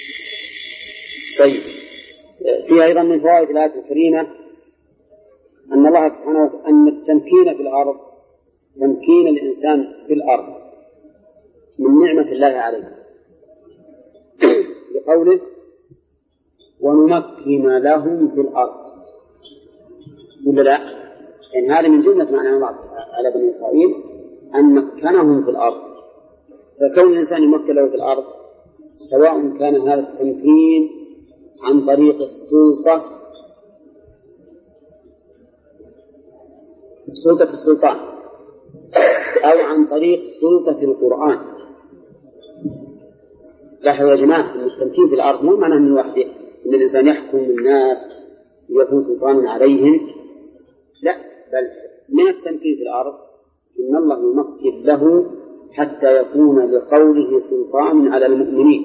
A: طيب، في أيضا من فوائد الآية الكريمة أن الله سبحانه وتعالى أن التمكين في الأرض، تمكين الإنسان في الأرض من نعمة الله عليه، بقوله ونمكن لهم في الأرض. ولا لا؟ يعني هذا من جملة معنى الله على بني إسرائيل أن مكنهم في الأرض. فكون الإنسان يمكن له في الأرض سواء كان هذا التمكين عن طريق سلطة السلطان أو عن طريق سلطة القرآن. لاحظوا يا جماعة أن التمكين في الأرض مو معناه من وحده أن الإنسان يحكم الناس ويكون سلطان عليهم، لا، بل من التمكين في الأرض إن الله يمكن له حتى يكون لقوله سلطان على المؤمنين.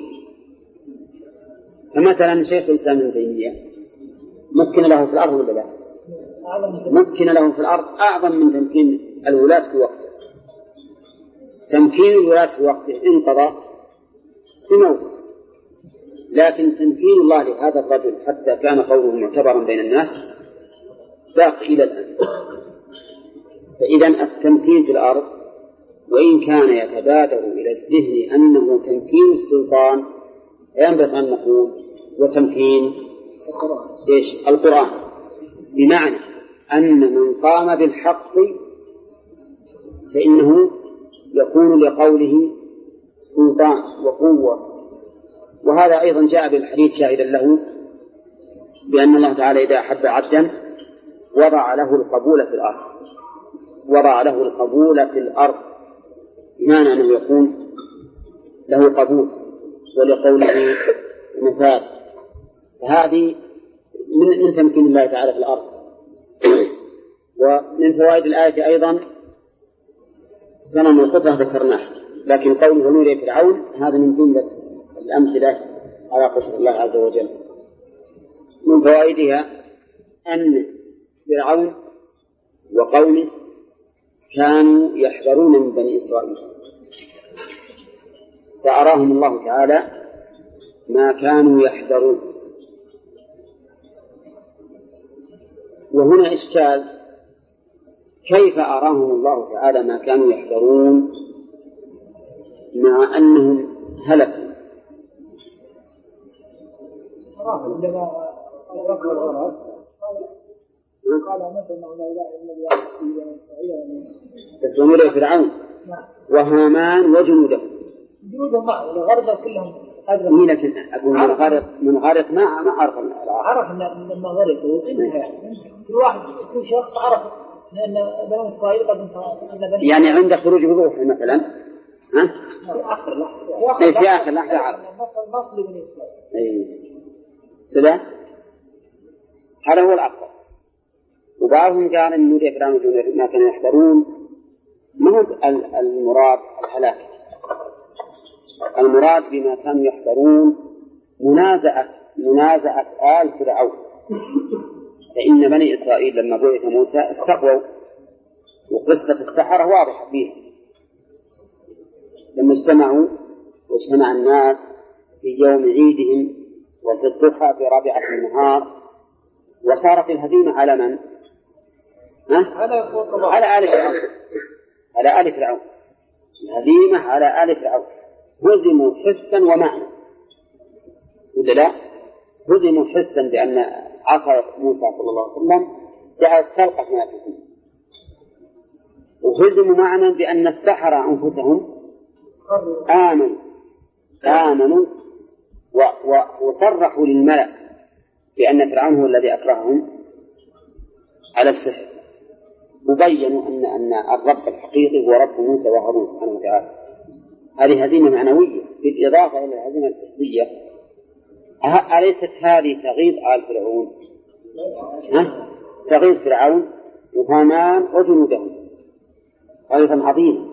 A: فمثلا شيخ الإسلام ابن تيمية مكن له في الأرض ولا لا؟ مكن له في الأرض أعظم من تمكين الولاة في وقته. تمكين الولاة في وقته انقضى في موته، لكن تمكين الله لهذا الرجل حتى كان قوله معتبرا بين الناس باقي إلى الآن. فإذا التمكين في الأرض وإن كان يتبادر إلى الذهن أنه تمكين السلطان، ينبغي أن نقول وتمكين القرآن، بمعنى أن من قام بالحق فإنه يكون لقوله سلطان وقوة. وهذا أيضا جاء بالحديث شاهدا له بأن الله تعالى إذا أحب عبدا وضع له القبول في الأرض، بمعنى أنه يكون له قبول ولقوله نفاذ. فهذه من تمكين الله تعالى في الأرض. ومن فوائد الآية أيضا زمن القدرة ذكرناه، لكن قوله ونري فرعون هذا من جملة الأمثلة على قدرة الله عز وجل. من فوائدها أن فرعون وقومه كانوا يحذرون من بني إسرائيل، فأراهم الله تعالى ما كانوا يحذرون. وهنا إشكال، كيف أراهم الله تعالى ما كانوا يحذرون مع أنهم هلكوا؟ بس ونري فرعون وهامان وجنوده
B: الغرب كلهم
A: مين لكن أقول منغرق ما عرف
B: لما غرق وقيمها كل واحد كل شخص عرف لأن بني إسرائيل قد
A: يعني عند خروج بروح مثلا في آخر لحظة عرف
B: مصر بني إسرائيل
A: كذا. هذا هو الأفضل. وبعضهم كان أن نري فرعون وجنوده ما كانوا يحذرون، ما هو المراد الهلاك، المراد بما كانوا يحذرون منازعة آل فرعون. فإن بني إسرائيل لما بعث موسى استقووا، وقصة السحرة واضحة فيها، لما اجتمعوا واجتمع الناس في يوم عيدهم وفي الضحى في رابعة النهار، وصارت الهزيمة على من؟ على آل فرعون. على آل فرعون، الهزيمة على آل فرعون. هزموا حسا ومعنى، ولا لا؟ هزموا حسا بأن عصا موسى صلى الله عليه وسلم جعلت تلقف ما فيه، وهزموا معنى بأن السحرة أنفسهم آمنوا وصرحوا للملأ بأن فرعون هو الذي أكرههم على السحر، وبينوا أن الرب الحقيقي هو رب موسى وهارون سبحانه وتعالى. هذه هزيمة معنوية بالإضافة إلى الهزيمة الحسية. أليست هذه تغيظ آل فرعون؟ تغيظ فرعون وهامان وجنودهم غيظا عظيما.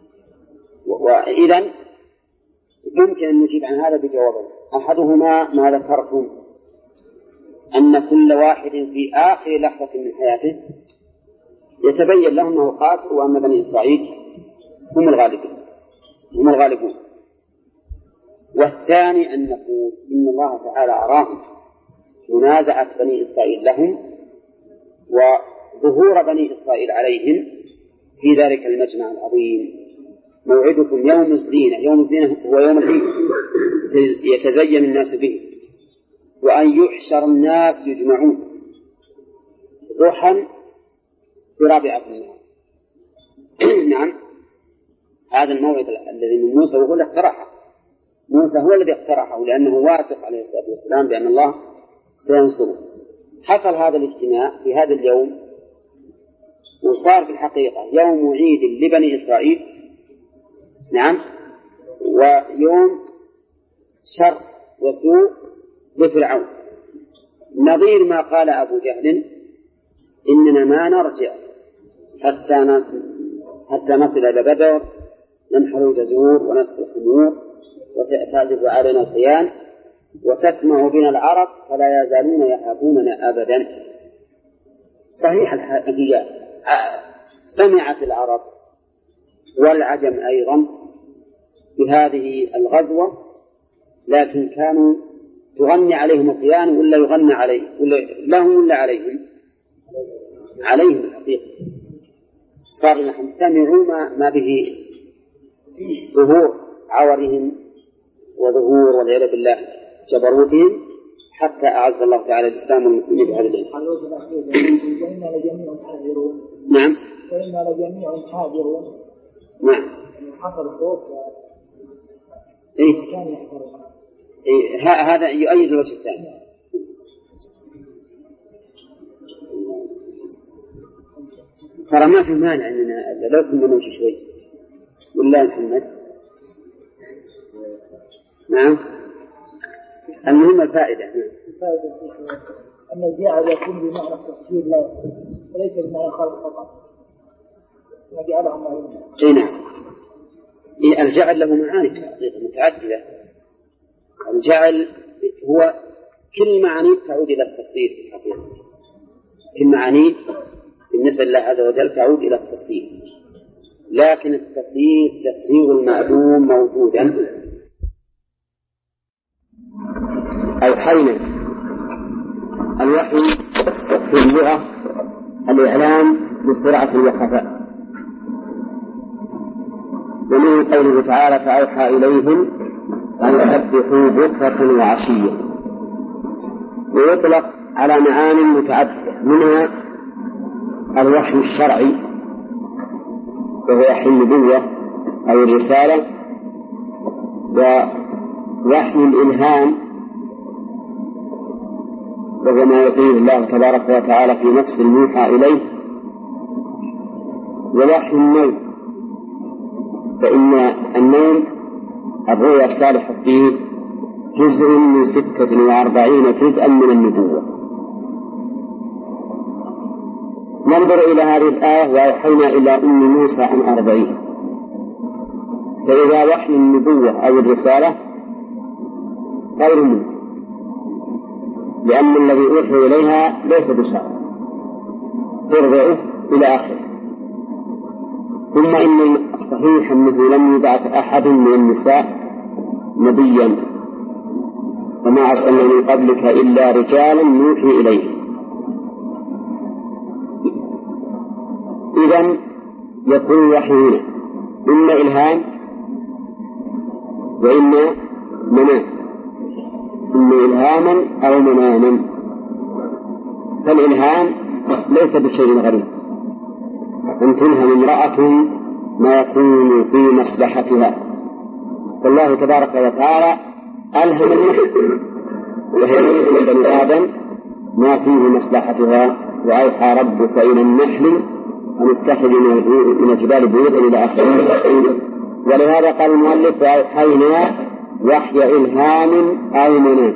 A: وإذن يمكن أن نجيب عن هذا بجوابين. أحدهما ما ذكرتم، أن كل واحد في آخر لحظة من حياته يتبين له أنه خاسر وأن بني إسرائيل هم الغالبون. والثاني أن نقول إن الله تعالى أراهم منازعة بني إسرائيل لهم وظهور بني إسرائيل عليهم في ذلك المجمع العظيم. موعدكم يوم الزينة. يوم الزينة هو يوم العيد يتزين الناس به، وأن يحشر الناس يجمعون ضحى في رابعة النهار. نعم، هذا الموعد الذي من موسى وهو اللي اقترحه. موسى هو الذي اقترحه لأنه واثق عليه الصلاة والسلام بأن الله سينصره. حصل هذا الاجتماع في هذا اليوم، وصار في الحقيقة يوم عيد لبني إسرائيل، نعم، ويوم شر وسوء لفرعون، نظير ما قال أبو جهل إننا ما نرجع حتى نصل إلى بدر ننحر الجزور ونسقي الخمور وتعزف علينا الخيان وتسمع بنا العرب فلا يزالون يهابوننا أبدا. صحيح الحقيقة سمعت العرب والعجم أيضا بهذه الغزوة، لكن كانوا تغني عليهم الخيان ولا يغنى عليه لهم ولا عليهم الحقيقة. صار نحن سمعوا ما به ظهور عورهم وظهور والعياذ بالله جبروتهم، حتى أعز الله تعالى الإسلام والمسلمين بهذا الدين.
B: وإنا لجميع حاذرون.
A: نعم.
B: وإنا لجميع حاذرون.
A: نعم.
B: حصل خوف.
A: إيه.
B: كان يحذرون.
A: إيه هذا يؤيد الوجه الثاني. ترى ما في مانع أننا لو كنا نمشي شوي والله محمد. نعم. المهم الفائدة.
B: أن الجعل يكون بمعنى التفسير لا يكون وليس بمعنى خلق فقط وجعلهم معلومة.
A: نعم. الجعل له معاني متعددة. الجعل هو كل معاني تعود إلى التفسير في الحقيقة. كل معاني بالنسبة لله عز وجل تعود إلى التفسير، لكن التفسير تفسير المعلوم موجودا. أوحينا الوحي في اللغة الإعلام بسرعة وخفاء، ومن قوله تعالى فأوحى إليهم أن يسبحوا بكرة وعشية، ويطلق على معاني متعددة، منها الوحي الشرعي وهو وحي النبوة أو الرسالة، ووحي الإلهام وهو ما يقيه الله تبارك وتعالى في نفس الموحى إليه، ووحي النوم، فإن النوم الرؤيا الصالحة فيه جزء من 46 جزءا من النبوة. ننظر إلى هذه الآية وأوحينا إلى أم موسى أن أرضعيه، فإذا وحي النبوة أو الرسالة غير منه، لأن الذي أوحي إليها ليس بشرع ترضعه إلى آخره. ثم إن الصحيح أنه لم يبعث أحد من النساء نبيا، وما أرسلنا من قبلك إلا رجالا نوحي إليه. إذن يكون وحينا إما إلهام وإما منام، إما إلهاما أو مناما. فالإلهام ليس بشيء غريب، أن تلهم امرأة ما يكون في مصلحتها، فالله تبارك وتعالى ألهم النحل وهي من بني آدم ما فيه مصلحتها، وأوحى ربك إلى النحل أن اتخذوا من الجبال بيوتا إلى آخره. ولهذا قال المؤلف وأوحينا وحي إلهام أو منام،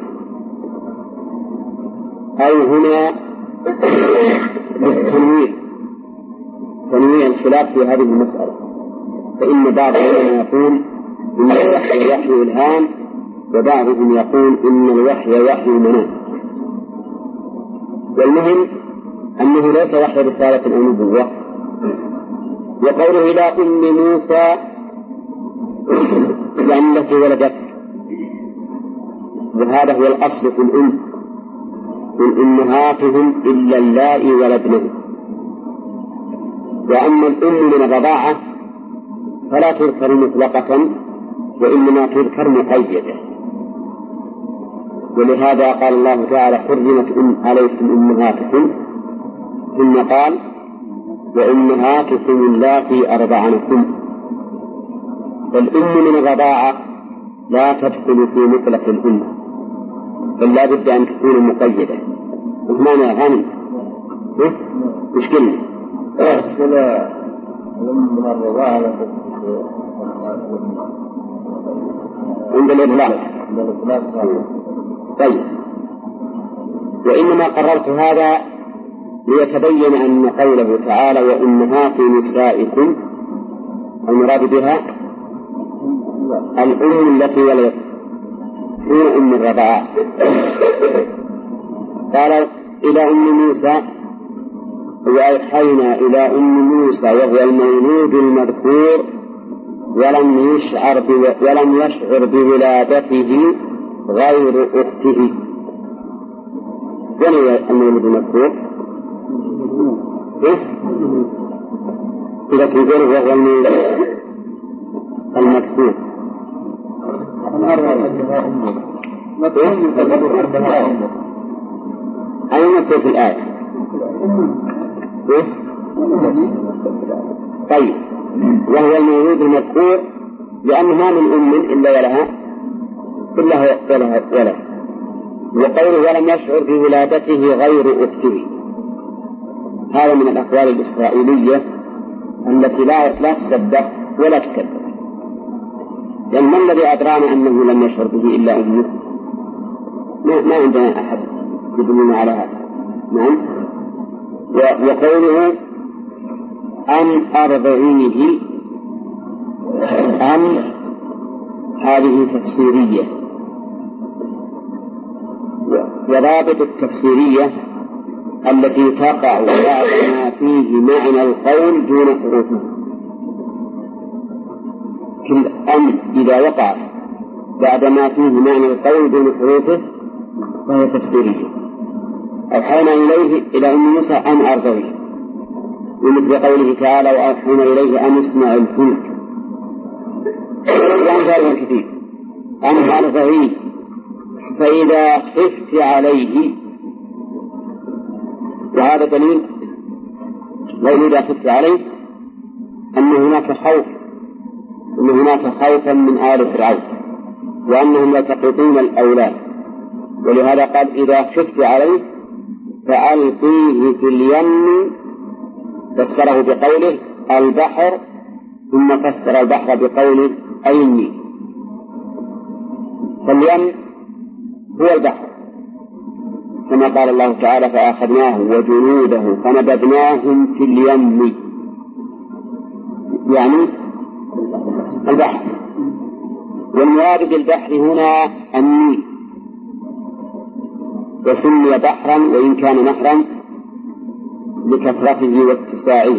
A: أو هنا بالتنوير، تنوير الخلاف في هذه المسألة، فإن بعضهم يقول إن الوحي وحي إلهام، وبعضهم يقول إن الوحي وحي منام. والمهم أنه ليس وحي رسالة أو نبوة. وقوله إلى أم موسى يعني التي ولدته، وهذا هو الأصل في الأم، من أمهاتهم إلا اللائي ولدنهم. وأما الأم من الرضاعة فلا تذكر مطلقة، وإنما تذكر مقيدة، ولهذا قال الله تعالى حرمت عليكم أمهاتكم، ثم قال وأمهاتكم اللاتي أرضعنكم. فالأم من الرضاعة لا تدخل في مطلق الأم، بل لا بد أن تكون مقيدة. معنى يا غانم مش كلمة
B: من الرضاعة
A: عند الإطلاق. طيب، وإنما قررت هذا ليتبين أن قوله تعالى وأمهات نسائكم المراد بها الأم التي ولدت هي أم الرضاعة. قال إلى أم موسى وأوحينا إلى أم موسى وهو المولود المذكور ولم يشعر بولادته غير أخته. وين المولود المذكور؟ إذا كنت وهو المذكور أين مذكور في الآية؟ طيب، وهو المولود المذكور لأنه ما من أم إلا ولها ولد. وقوله ولم يشعر بولادته غير أخته، هذا من الأقوال الإسرائيلية التي لا تصدق ولا تكذب، لأن ما الذي أدرانا أنه لم يشعر به إلا أمه؟ ما عندنا أحد يدلنا على هذا. نعم. وقوله أن أرضعيه، أن هذه تفسيرية، وضابط التفسيرية التي تقع بعد ما فيه معنى القول دون حروفه. كل أن إذا وقع بعد ما فيه معنى القول دون حروفه فهي تفسيرية. أوحينا إليه إلى أم موسى أن أرضعيه، ومثل قوله تعالى وأوحينا إليه أن يصنع الفلك، وأمثالها كثير. أن أرضعيه فإذا خفت عليه، وهذا دليل وإذا خفت عليه أن هناك خوف، أن هناك خوفا من آل فرعون وأنهم يتقطون الأولاد، ولهذا قال إذا خفت عليه فألقيه في اليم، فسره بقوله البحر، ثم فسر البحر بقوله أي النيل. فاليم هو البحر، كما قال الله تعالى فأخذناه وجنوده فنبذناهم في اليم، يعني البحر. والمراد بالبحر هنا النيل، وسمي بحرا وإن كان نهرا لكثرته واتساعه.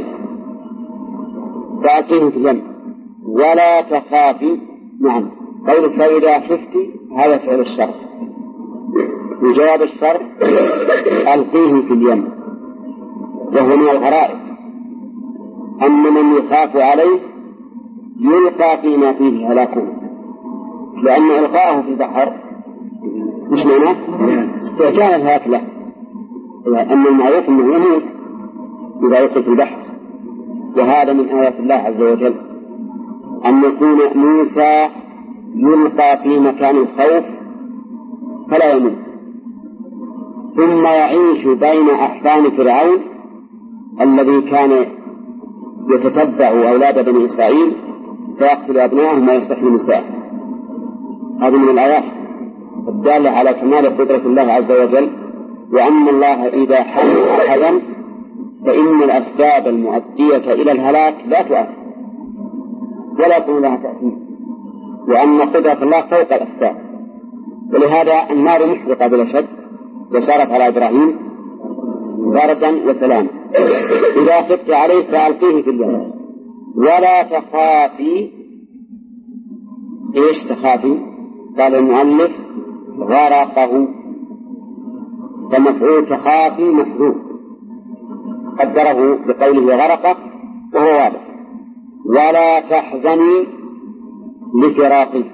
A: فألقيه في اليم ولا تخافي. نعم، قول فإذا خفت هذا فعل الشرط، وجواب الشرط ألقيه في اليم. وهو من الغرائب أن من يخاف عليه يلقى فيما فيه هلاكه، لأن إلقاءه في البحر مش معناه استعجال الهلاك له، أن المعروف أنه يموت إذا يلقي في البحر. وهذا من آيات الله عز وجل أن يكون موسى يلقى في مكان الخوف فلا يموت، ثم يعيش بين أحضان فرعون الذي كان يتتبع أولاد بني إسرائيل فيقتل أبنائهم ويستحيي النساء. هذه من الآيات الدالة على كمال قدرة الله عز وجل، وأن الله إذا حمل أحدا فإن الأسباب المؤدية إلى الهلاك لا تؤثر ولا يكون لها تأثير، وأن قدرة الله فوق الأسباب. ولهذا النار محرقة بلا شك وصارت على إبراهيم بردا وسلاما. إذا خفت عليه فألقيه في اليم ولا تخافي. إيش تخافي؟ قال المؤلف غرقه، فمفعول تخافي محذوف قدره بقوله غرقه وهو واضح. ولا تحزني لفراقه،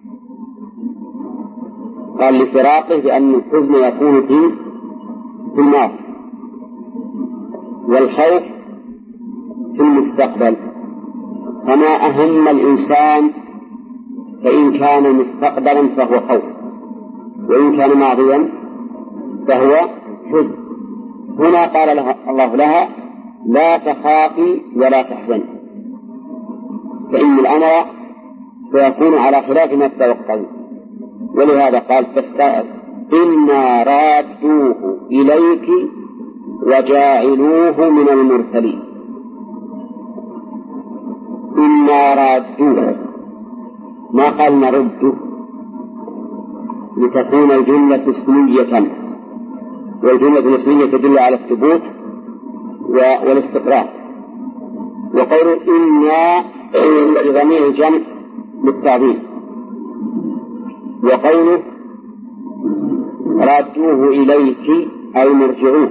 A: قال لفراقه لأن الحزن يكون في الماضي والخوف في المستقبل. فما أهم الإنسان فإن كان مستقبلا فهو خوف، وإن كان ماضيا فهو حزن. هنا قال الله لها لا تخافي ولا تحزني، فإن الأمر سيكون على خلاف ما تتوقعون. ولهذا قال فالسائل إنا رادوه إليك وجاعلوه من المرسلين. إنا رادوه، ما قال نرده، لتكون الجملة اسمية، والجملة الاسمية تدل على الثبوت والاستقرار. وقول إنا في ضمير الجمع للتعظيم، وقوله رادوه إليك أي مرجعوه.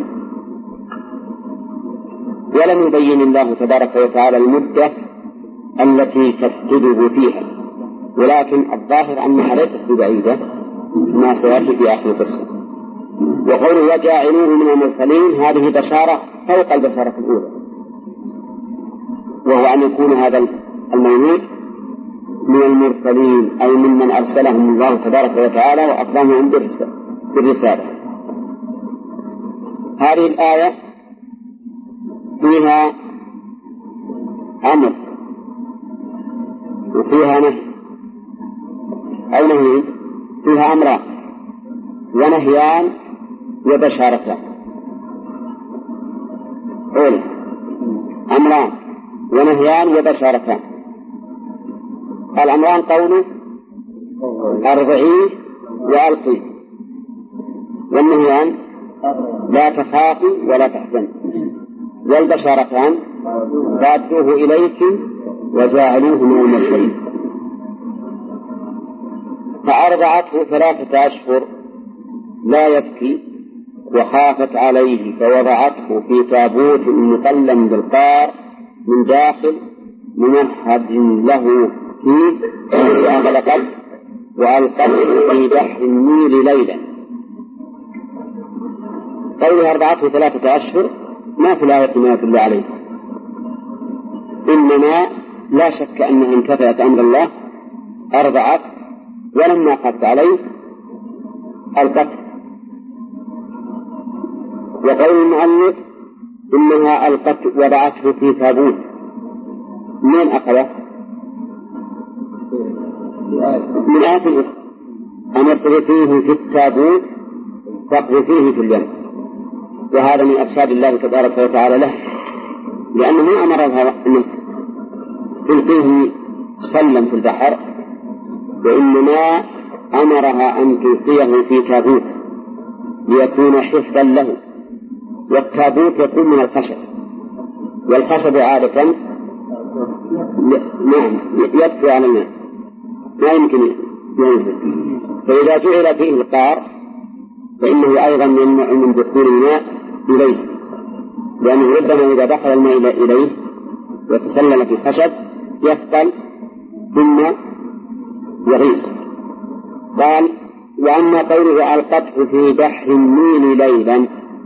A: ولم يبين الله تبارك وتعالى المدة التي تفقده فيها، ولكن الظاهر أنها ليست ببعيدة ما سيأتي في آخر القصة. وقوله وجاعلوه من المرسلين هذه بشارة فوق البشارة الأولى، وهو أن يكون هذا المولود من المرسلين أي ممن أرسلهم الله تبارك وتعالى وأكرمهم بالرسالة. هذه الآية فيها أمر وفيها نهي أو نهي، فيها أمران ونهيان وبشارتان. أولى أمران ونهيان وبشارتان. الأمران قوله أرضعيه وألقيه، والنهيان لا تخافي ولا تحزني، والبشارتان رادوه إليك وجاعلوه من المرسلين. فأرضعته 3 أشهر لا يبكي وخافت عليه فوضعته في تابوت مقلم بالقار من داخل ممهد له فيه فأغلقت وألقته في بحر النيل ليلا. قوله أرضعته 3 أشهر ما في الآية ما يدل عليه، إنما لا شك أنها انتفعت أمر الله أرضعت، ولما قضت عليه ألقته. وقول المؤلف إنها ألقت وضعته في تابوت، من أخذه؟ من آية أخرى أن اقذفيه في التابوت فاقذفيه في اليم، وهذا من أرشاد الله تبارك وتعالى له، لأنه ما أمرها أن تلقيه سلم في البحر، وإنما أمرها أن تلقيه في تابوت ليكون حفظا له. والتابوت يكون من الخشب، والخشب عادة نعم يكفي على الماء ما يمكن ينزل، فإذا جعل فيه القار فإنه أيضا يمنع من دخول الماء إليه، لأنه ربما إذا دخل الماء إليه وتسلل في الخشب يثقل ثم يغيظ. قال وأما قوله ألقته في بحر النيل ليلا،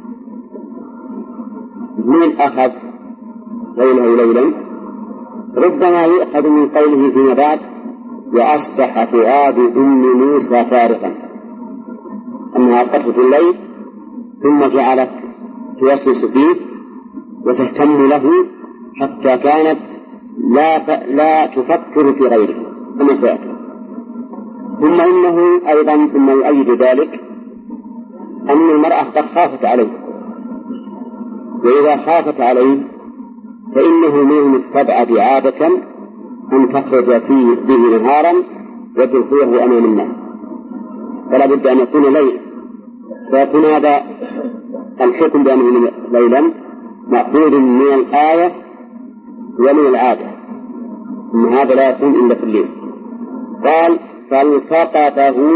A: من أخذ ليله ليلا؟ ربما يؤخذ من قوله فيما بعد وأصبح فؤاد أم موسى فارغا، أنها ألقته في الليل ثم جعلت توسوس فيه وتهتم له حتى كانت لا تفكر في غيره كما سيأتي. ثم إنه أيضا ثم يؤيد ذلك أن المرأة قد خافت عليه، وإذا خافت عليه فإنه من المستبعد عادة أن تخرج فيه به نهارا وتلقيه أمام الناس، فلا بد أن يكون ليلا، فيكون هذا الحكم بأنه ليلا مأخوذ من الآية ومن العادة، إن هذا لا يكون إلا في الليل. قال فالتقطه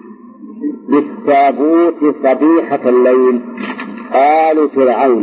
A: بالتابوت صبيحة الليل. قالوا فرعون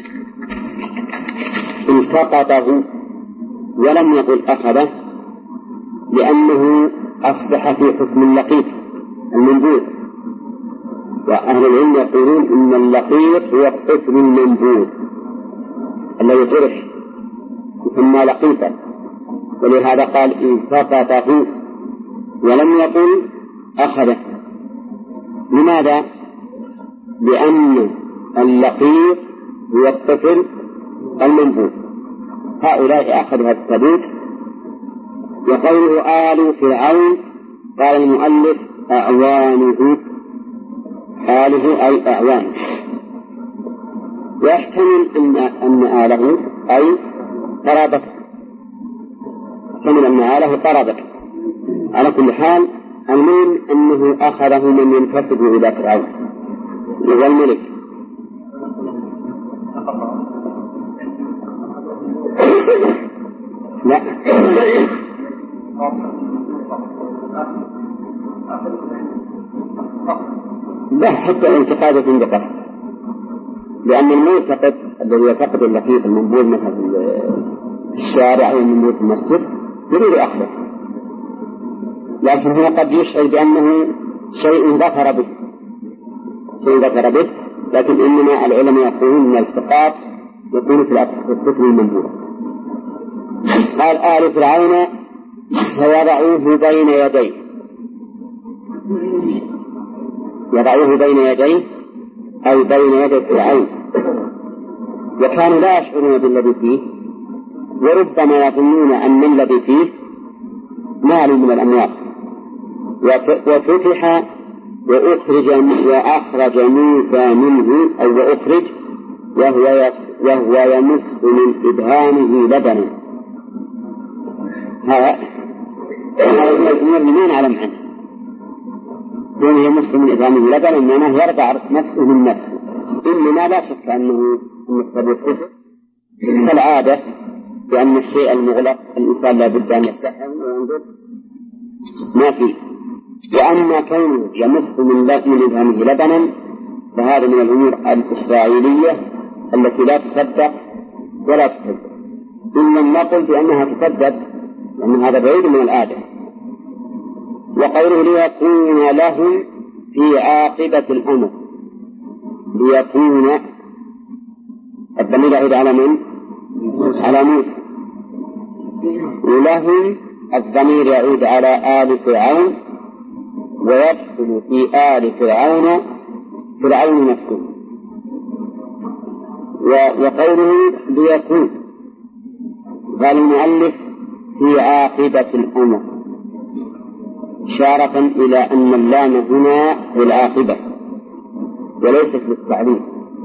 A: التقطه ولم يقل أخذه، لأنه أصبح في حكم اللقيط المنبوذ، وأهل العلم يقولون إن اللقيط هو الطفل المنبوذ الذي طرح يسمى لقيطا، ولهذا قال التقطه ولم يقل أخذه. لماذا؟ لأن اللقيط هو الطفل المنبوذ، هؤلاء أخذوا التابوت. وقوله آل فرعون قال المؤلف أعوانه، آله أي أعوانه، ويحتمل أن آله أي قرابته، يحتمل أن آله قرابته. على كل حال المهم أنه أخذه من ينتسب إلى فرعون وهو الملك. لا لا حتى انتقاده عند قصد، لأن المعتقد الذي يعتقد اللقيط المنبوذ مثلا في الشارع أو المنبوذ في المسجد يريد أخذه، لكن هو قد يشعر بأنه شيء ظفر به، لكن إنما العلماء يقولون أن الالتقاط يكون في الطفل المنبوذ. قال آل فرعون فوضعوه بين يديه، يضعوه بين يديه أي بين يدي فرعون، وكانوا لا يشعرون بالذي فيه، وربما يظنون أن الذي فيه مال من الأموال. وفتح وأخرج موسى منه، أو وأخرج وهو وهو يمس من إبهامه لبنا. هذا الأمور ما نعلم عنه. كونه يمس من إبهامه لبنا معناه يرضع نفسه من نفسه، إنما لا شك أنه مقتضى الكفر كالعادة، بأن الشيء المغلق الإنسان لا بد أن يفتحه وينظر ما فيه. وأما كونه يمس من إبهامه لبنا فهذا من الأمور الإسرائيلية التي لا تصدق ولا تصدق، إن لم نقل بأنها تصدق لأن هذا بعيد من العادة. وقوله ليكون لهم في عاقبة الأمر، ليكون الضمير يعود على من؟ على موسى، ولهم الضمير يعود على آل فرعون، ويدخل في آل فرعون نفسه. وقوله ليكون قال المؤلف في عاقبة الأمر إشارة إلى أن اللام هنا للعاقبة وليست للتعليم،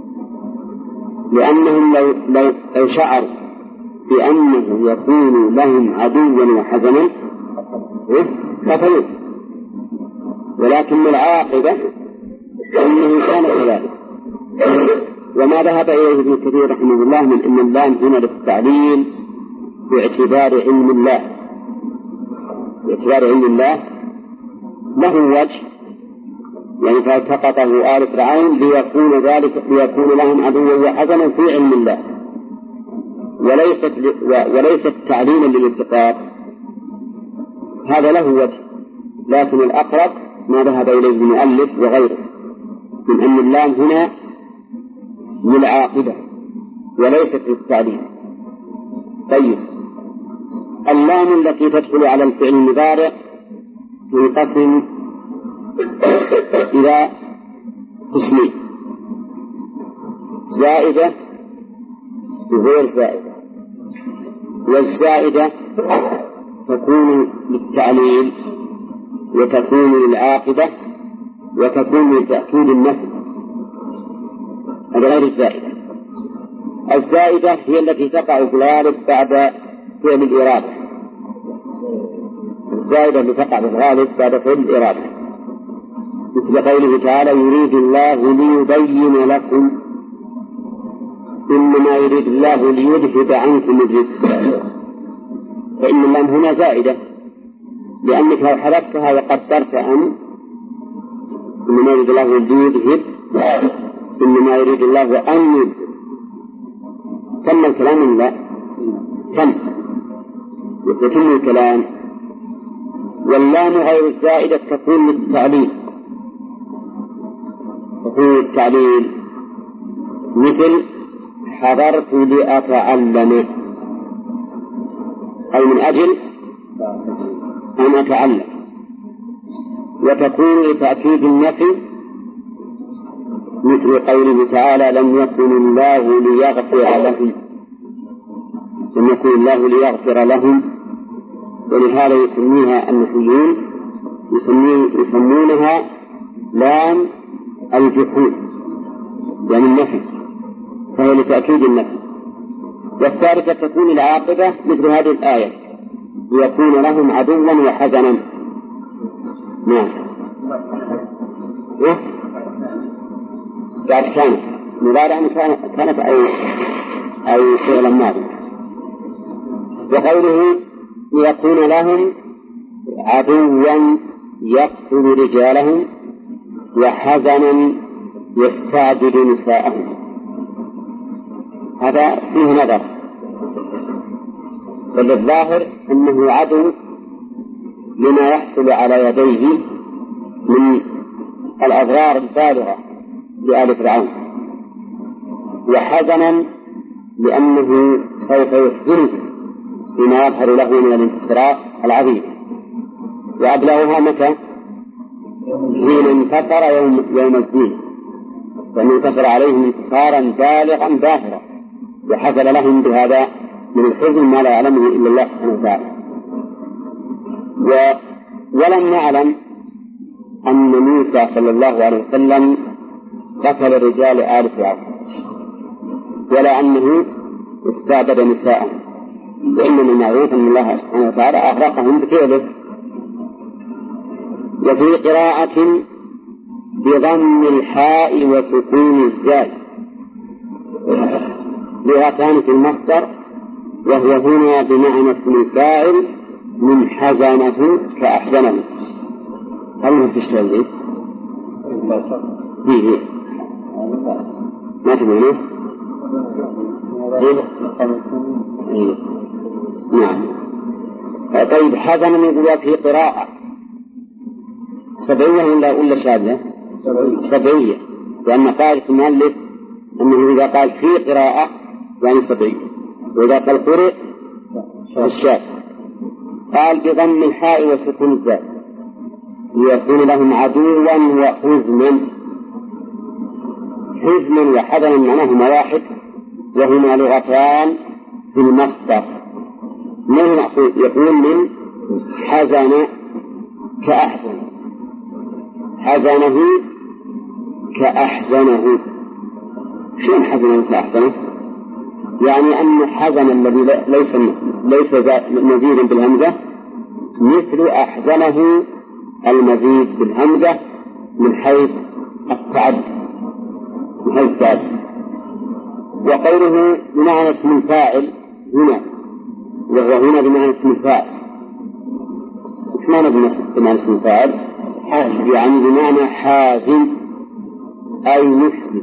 A: لأنهم لو شعروا بأنه يكون لهم عدوا وحزنا قتلوه، ولكن العاقبة أنه كان كذلك. وما ذهب إليه ابن كثير رحمه الله من أن اللام هنا للتعليل باعتبار علم الله، باعتبار علم الله له وجه، يعني فالتقطه آل فرعون ليكون لهم عدوا وحزنا في علم الله، وليست تعليلا للالتقاط، هذا له وجه. لكن الأقرب ما ذهب إليه المؤلف وغيره من أن اللام هنا للعاقبة وليست للتعليل. طيب، اللام التي تدخل على الفعل المضارع تنقسم إلى قسمين: زائدة وغير زائدة. والزائدة تكون للتعليل وتكون للعاقبة وتكون لتأكيد النفي، هذا غير الزائدة. الزائدة هي التي تقع في الغالب بعد فعل الإرادة، الزائدة التي تقع في الغالب بعد فعل الإرادة، مثل قوله تعالى: يريد الله ليبين لكم، إنما يريد الله ليذهب عنكم الرجس. فإن اللام هنا زائدة، لأنك لو حذفتها وقدرت إنما يريد الله ليذهب، إنما يريد الله أن يذهب، تم الكلام لا تم يتم الكلام. واللام غير الزائدة تكون للتعليل، مثل حضرت لأتعلم، أي من أجل أن أتعلم. وتكون لتأكيد النفي، مثل قوله تعالى: لم يكن الله ليغفر لهم. ولهذا يسميها النحويون يسمونها لام الجحود، يعني النفي، فهي لتأكيد النفي. والثالثة تكون العاقبة، مثل هذه الآية: ليكون لهم عدوا وحزنا. نعم، بعد كانت مضارعا كانت أي فعلا ماضي. وقوله: ليكون لهم عدوا يقتل رجالهم وحزنا يستعبد نساءهم، هذا فيه نظر. فالظاهر أنه عدو لما يحصل على يديه من الأضرار البالغة لآل فرعون، وحزنا لأنه سوف يحزنه بما يظهر له من الانتصارات العظيم. وأبلغها متى؟ حين انتصر يوم الدين، فإنه انتصر عليهم انتصارا بالغا باهرا، وحصل لهم بهذا من الحزن ما لا يعلمه إلا الله سبحانه وتعالى. ولم نعلم أن موسى صلى الله عليه وسلم قتل رجال آل فرعون، ولا أنه استعبد نساء، وإنما المعروف أن الله سبحانه وتعالى أغرقهم بفعله. وفي قراءة بضم الحاء وسكون الزاي لغتان في المصدر، وهو هنا بمعنى اسم الفاعل من حزنه كأحزنه. هل في الشيء فيه ما تقولون؟ نعم. طيب حزن يقول في قراءة سبعية ولا شاذة؟ سبعية، لأن قال المؤلف أنه إذا قال في قراءة يعني سبعية، وإذا قال قرئ الشاذ. قال بضم الحاء وسكون الزاي ليكون لهم عدوا وحزنا. حزنا وحزنا معناهما واحد، وهما لغتان في المصدر. من يقول من حزن كأحزن، حزنه كأحزنه. شو حزنه كأحزنه؟ يعني أن حزن الذي ليس مزيدا بالهمزة مثل أحزنه المزيد بالهمزة من حيث التعدي. وقوله بمعنى اسم الفاعل هنا، وهو هنا بمعنى اسم الفاعل. ايش معنى بمعنى اسم الفاعل؟ يعني بمعنى حازم أي مفسد.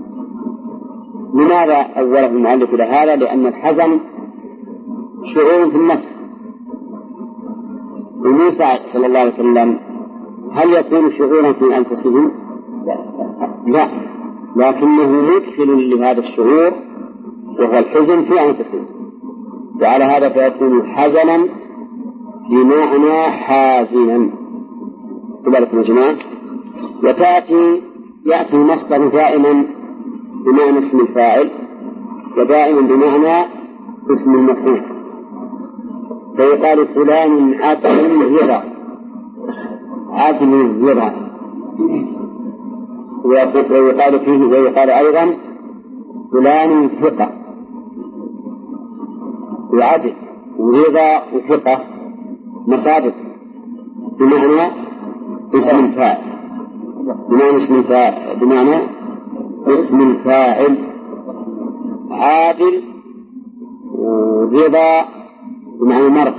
A: لماذا أوله المؤلف إلى هذا؟ لأن الحزن شعور في النفس. وموسى صلى الله عليه وسلم هل يكون شعورا في أنفسه؟ لا، لكنه مدخل لهذا الشعور وهو الحزن في أنفسه، وعلى هذا فيكون حزنا بمعنى حازنا. كذلك يا جماعة. يأتي مصدر دائما بمعنى اسم الفاعل ودائما بمعنى اسم المفعول، فيقال فلان عدل الزرع، عدل الزرع. ويقال فيه ويقال أيضا فلان ثقة، وعدل ورضا وثقة مصادر بمعنى اسم الفاعل، بمعنى اسم الفاعل. عادل ورضا بمعنى مرض،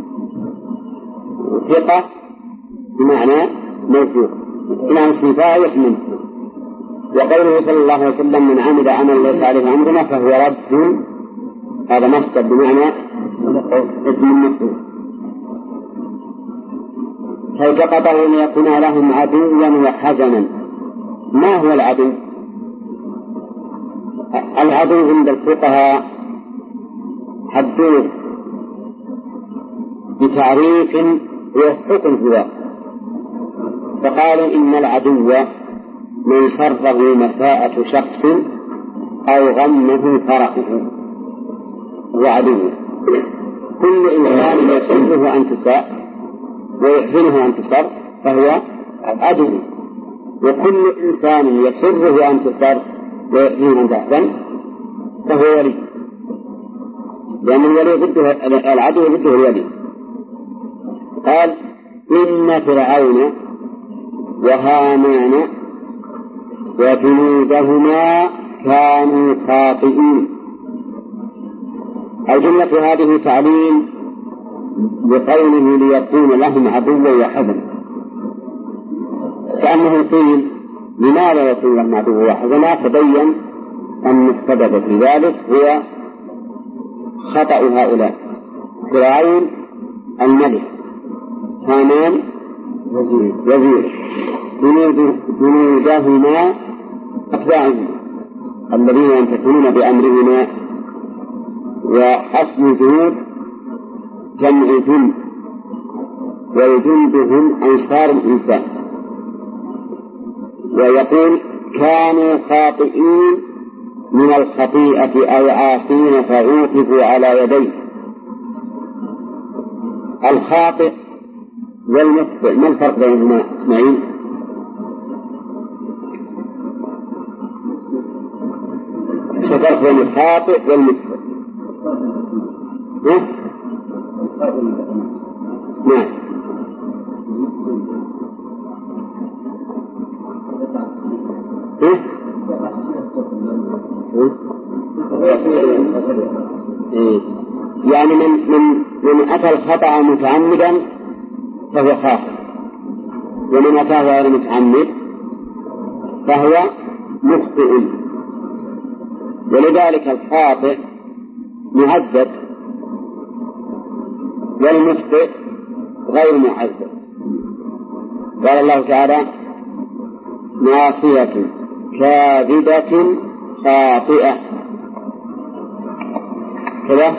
A: وثقة بمعنى موثوق، بمعنى اسم الفاعل واسم المفعول. وقوله صلى الله عليه وسلم من عمل عمل ليس عليه أمرنا فهو رد، هذا مصدر بمعنى اسم المفعول. فالتقطه ليكون لهم عدوا وحزنا. ما هو العدو؟ العدو عند الفقهاء حدوه بتعريف يوفق الجواب، فقالوا إن العدو من سره مساءة شخص أو غمه فرحه هو عدو. كل إنسان يسره أن تساء ويحزنه أن تسر فهو عدو، وكل إنسان يسره أن تسر ويحزنه أن تحزن فهو ولي، لأن الولي ضده العدو ضده الولي. قال إن فرعون وهامان وجنودهما كانوا خاطئين. الجملة هذه تعليل بقوله ليكون لهم عدوا وحزن، كأنه قيل لماذا يكون لهم عدوا وحزنا، فبين أن السبب في ذلك هو خطأ هؤلاء: فرعون الملك، هامان وزير، جنودهما أتباعهم الذين ينتقلون بأمرهما. وأصل جنود جمع جند، والجند أنصار الإنسان. ويقول كانوا خاطئين من الخطيئة أو عاصين فعوقبوا على يديه. الخاطئ والمخطئ ما الفرق بينهما اسماعيل؟ شو الفرق بين الخاطئ والمخطئ. نعم. يعني من أتى الخطأ متعمدا فهو خاطئ، ومن أتاه غير متعمد فهو مخطئ. ولذلك الخاطئ معذب والمخطئ غير معذب. قال الله تعالى: ناصية كاذبة خاطئة كذا.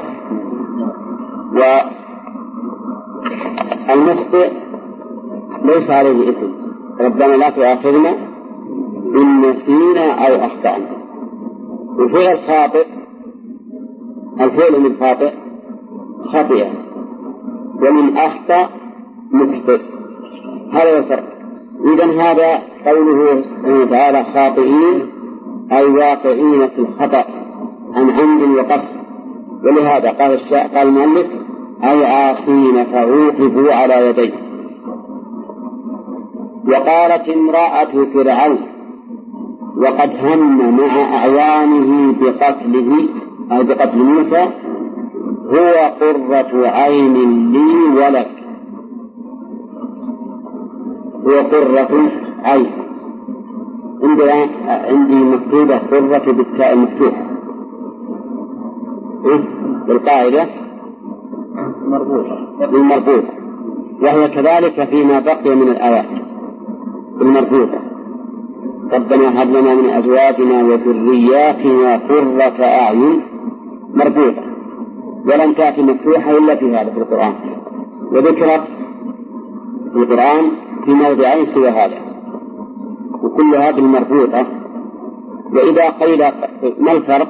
A: والمخطئ ليس عليه إثم، ربنا لا تؤاخذنا إن نسينا أو أخطأنا. وفعل الخاطئ الفعل من خاطئ خطئ، ومن أخطأ مخطئ. هذا الفرق. إذن هذا قوله سبحانه وتعالى خاطئين أي واقعين في الخطأ عن عمد وقصد. ولهذا قال المؤلف: أي عاصين فعوقبوا على يديه. وقالت امرأة فرعون وقد هم مع أعوانه بقتله أي بقتل موسى: هو قرة عين لي ولك. هو قرة عين. عندي مكتوبة قرة بالتاء المفتوحة بالقاعدة المربوطة، وهي كذلك فيما بقي من الآيات المربوطة: ربنا هب لنا من أزواجنا وذرياتنا قرة أعين، مربوطة، ولم تأتي مفتوحة إلا في هذا في القرآن، وذكرت في القرآن في موضعين سوى هذا، وكلها بالمربوطة. وإذا قيل ما الفرق؟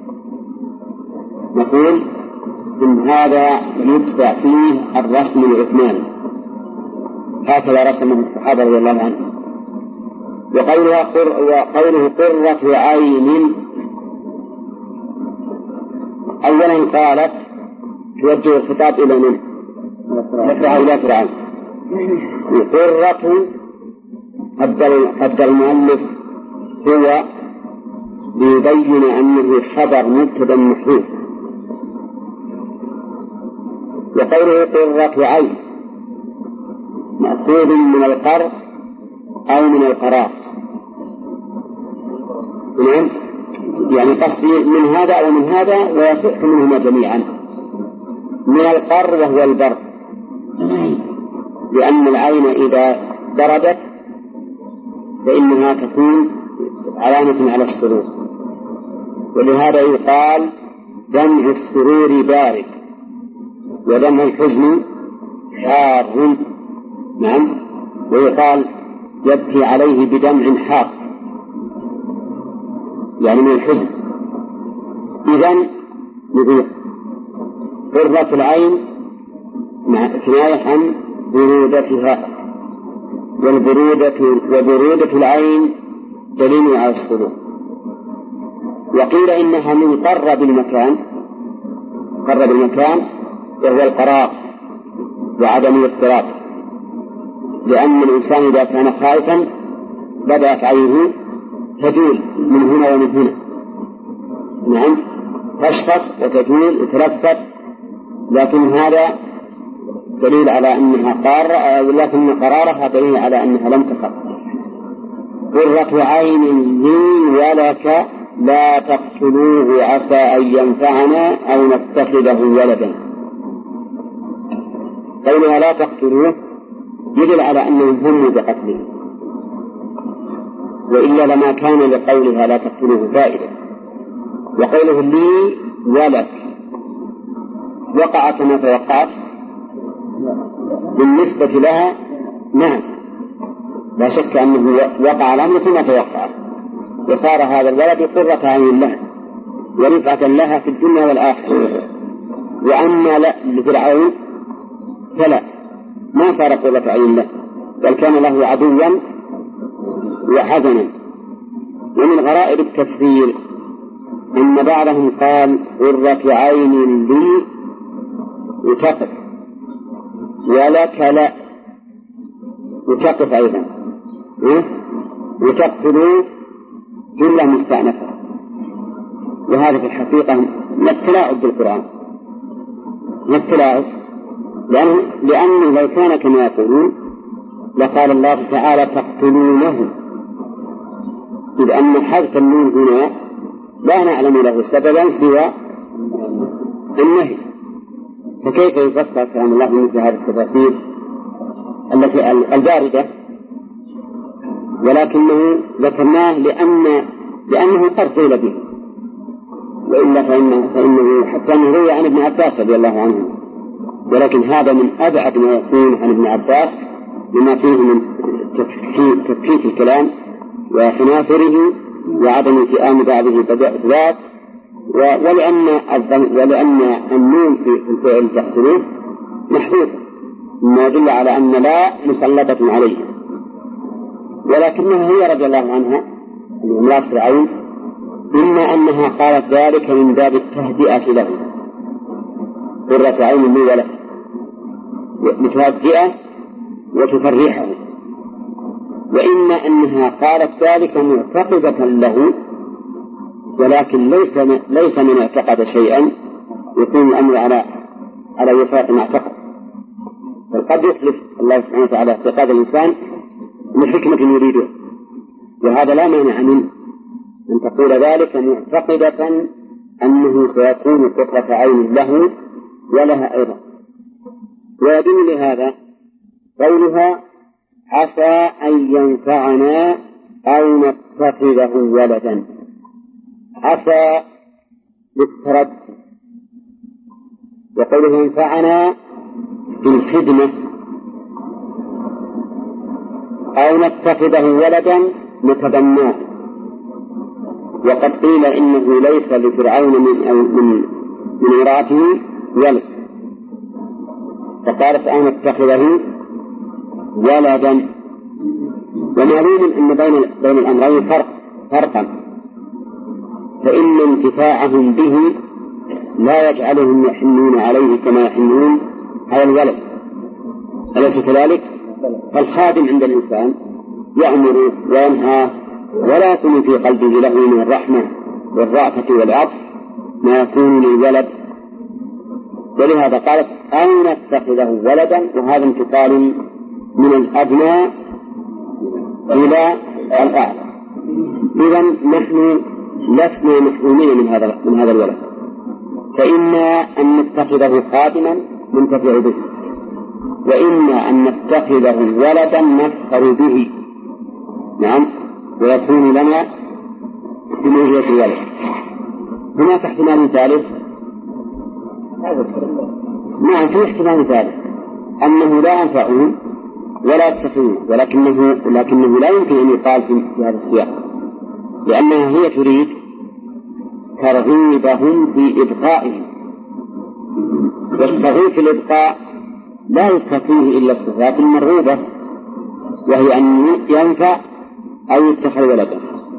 A: نقول إن هذا يتبع فيه الرسم العثماني، هكذا رسمه الصحابة رضي الله عنهم. وقوله قرة عين، أولا قالت توجه الخطاب إلى من؟ إلى فرعون. قرة قد المؤلف هو ليبين أنه خبر مبتدأ محذوف. وقوله قرة عين مأخوذ من القر أو من القرار، يعني قصدي من هذا أو من هذا، ويصح منهما جميعا. من القر وهو البر، لأن العين إذا بردت فإنها تكون علامة على السرور، ولهذا يقال دمع السرور بارد ودمع الحزن حار. نعم. ويقال يبكي عليه بدمع حار، يعني من الحزن. إذن نقول قرة العين كناية عن برودتها، وبرودة العين دليل على السرور. وقيل إنها من قرب المكان وهو القرار وعدم الاضطراب، لأن الإنسان إذا كان خائفا بدأت عينه تجول من هنا ومن هنا، نعم، تشخص وتجول وتلفت، لكن هذا دليل على أنها قارة، ولكن قرارها دليل على أنها لم تخف. قرة عين لي ولك لا تقتلوه عسى أن ينفعنا أو نتخذه ولدا. قولها لا تقتلوه يدل على أنهم هم بقتله، وإلا لما كان لقولها لا تقتلوه فائدة. وقوله لي ولك وقع كما توقعت بالنسبة لها، نعم، لا شك أنه وقع الأمر كما توقعت، وصار هذا الولد قرة عين لها ورفعة لها في الدنيا والآخرة. وأما لفرعون فلا، ما صار قرة عين له، بل كان له عدوا وحزنا. ومن غرائب التفسير أن بعضهم قال قرة عين لي وتقف، ولك لا وتقف أيضا، وتقتلوا جملة مستأنفة. وهذا في الحقيقة من التلاعب بالقرآن، من التلاعب، لأنه لو كان كما يقولون لقال الله تعالى تقتلونه، إذ أن حذف النون هنا لا نعلم له سببا سوى النهي، فكيف يفسر كلام الله مثل هذه التفاسير التي الباردة؟ ولكنه ذكرناه لأنه قد قيل به، وإلا فإنه حتى أنه روي عن ابن عباس رضي الله عنه، ولكن هذا من أبعد ما يكون عن ابن عباس لما فيه من تفكيك الكلام وحناثره وعدم التئام بعضه بذات، ولأن النون في الفعل تحصله محذوف مما يدل على أن لا مسلطة عليه. ولكنها هي رضي الله عنها امرأة فرعون إما أنها قالت ذلك من باب التهدئة له، قرة عين لي ولك، لتهدئه وتفرحه، وإما أنها قالت ذلك معتقدة له، ولكن ليس من اعتقد شيئا يكون الأمر على وفاق ما اعتقد، بل قد يخلف الله سبحانه وتعالى اعتقاد الإنسان من حكمة يريده، وهذا لا مانع منه أن تقول ذلك معتقدة أنه سيكون قرة عين له ولها أيضا. ويدل لهذا قولها عسى أن ينفعنا أو نتخذه ولدا، عسى بالتردد، وقوله ينفعنا بالخدمة، أو نتخذه ولدا نتبناه. وقد قيل إنه ليس لفرعون من امرأته ولد، فقالت أو نتخذه ولدا. ومعلوم أن بين الأمرين فرقا، فإن انتفاعهم به لا يجعلهم يحنون عليه كما يحنون على الولد، أليس كذلك؟ فالخادم عند الإنسان يأمر وينهى ولا يكون في قلبه له من الرحمة والرأفة والعطف ما يكون للولد، ولهذا قالت أو نتخذه ولدا، وهذا انتقال من الأبناء إلى الأعلى. إذن نحن لسنا محرومين من هذا الولد، فإما أن نتخذه خادما ننتفع به، وإما أن نتخذه ولدا نفخر به، نعم، ويكون لنا بموجة الولد. هناك احتمال ثالث، نعم في احتمال ثالث أنه لا ينفعون ولا يتخذون، ولكنه لا يمكن أن يقال في هذا السياق، لأنها هي تريد ترغيبهم في إبقائهم، والترغيب في الإبقاء لا يستطيع إلا الصفات المرغوبة، وهي أن ينفع أو يتخذ ولدا.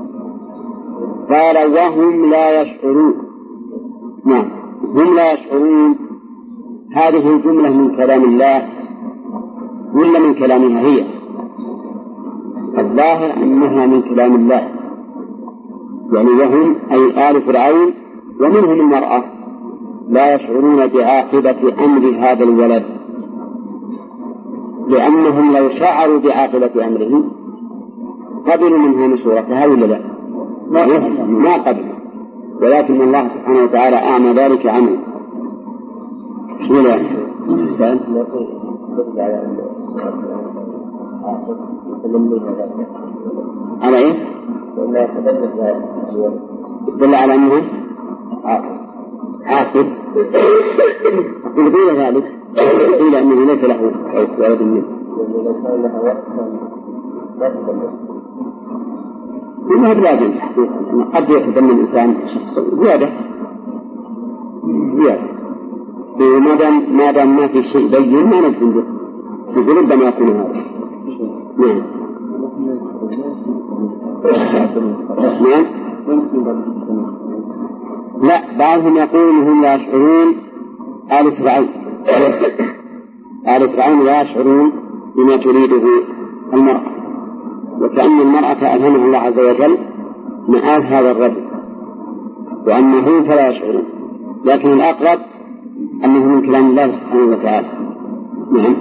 A: قال وهم لا يشعرون، نعم هم لا يشعرون. هذه الجملة من كلام الله ولا من كلامها هي؟ الظاهر أنها من كلام الله، يعني وهم أي آل فرعون ومنهم المرأة لا يشعرون بعاقبة أمر هذا الولد، لأنهم لو شعروا بعاقبة أمره قبلوا منها نشورتها ولا لا؟ ما قبلوا، ولكن الله سبحانه وتعالى أعمى ذلك عنه. بسم الله الرحمن على إيه؟ دل على أنه عاقب. أقول غير ذلك، قيل أنه ليس له ولد منه، ما هو بلازم قد يتبنى الإنسان زيادة، ما دام ما في شيء بين ما نجزم به، نقول ربما يكون هذا. نعم نعم لا، بعضهم يقول هم لا يشعرون آل فرعون لا يشعرون بما تريده المرأة، وكأن المرأة ألهمها الله عز وجل مآل هذا الرجل وأنه فلا يشعرون، لكن الأقرب أنه من كلام الله سبحانه وتعالى. نعم.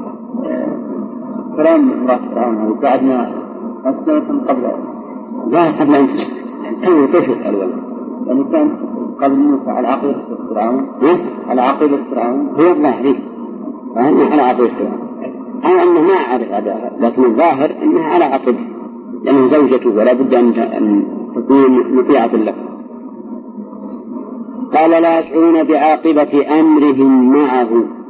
B: كلام امرأة فرعون بعد ما أسلمت قبل
A: أن تسلم طفل الولد،
B: يعني كان قبل موسى على عقيدة فرعون. على عقيدة فرعون
A: هو الله على عقيدة فرعون، أنا أنه ما أعرف هذا، لكن الظاهر أنها على عقيدة لأنه زوجته ولا بد أن تكون مطيعة له. قال لا يشعرون بعاقبة أمرهم معه،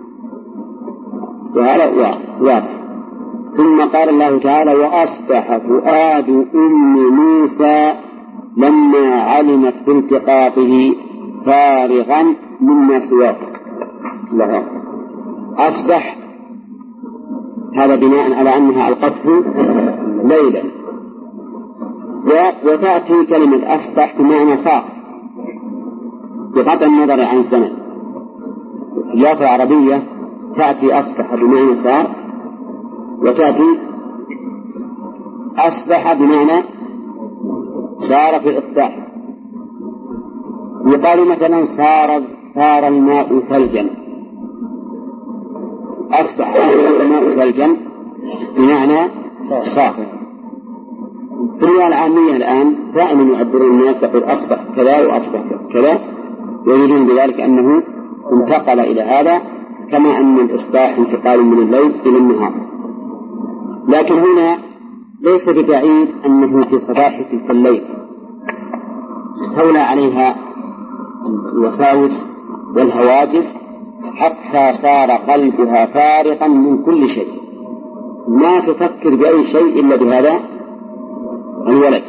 A: وهذا واضح. ثم قال الله تعالى وأصبح فؤاد أم موسى لما علمت بالتقاطه فارغا مما سواه. أصبح هذا بناء على أنها ألقته ليلا، وتأتي كلمة أصبح بمعنى صار بقطع النظر عن زمن. في اللغة العربية تأتي أصبح بمعنى صار، وتأتي أصبح بمعنى صار في الإصباح. يقال مثلا صار الماء ثلجا، أصبح الماء ثلجا بمعنى صار. في اللغة العامية الآن دائما يعبرون الناس يقول أصبح كذا وأصبح كذا، يريدون بذلك أنه انتقل إلى هذا، كما أن الإصباح انتقال من الليل إلى النهار. لكن هنا ليس ببعيد أنه في صباح تلك الليل استولى عليها الوساوس والهواجس حتى صار قلبها فارغا من كل شيء، ما تفكر بأي شيء إلا بهذا الولد.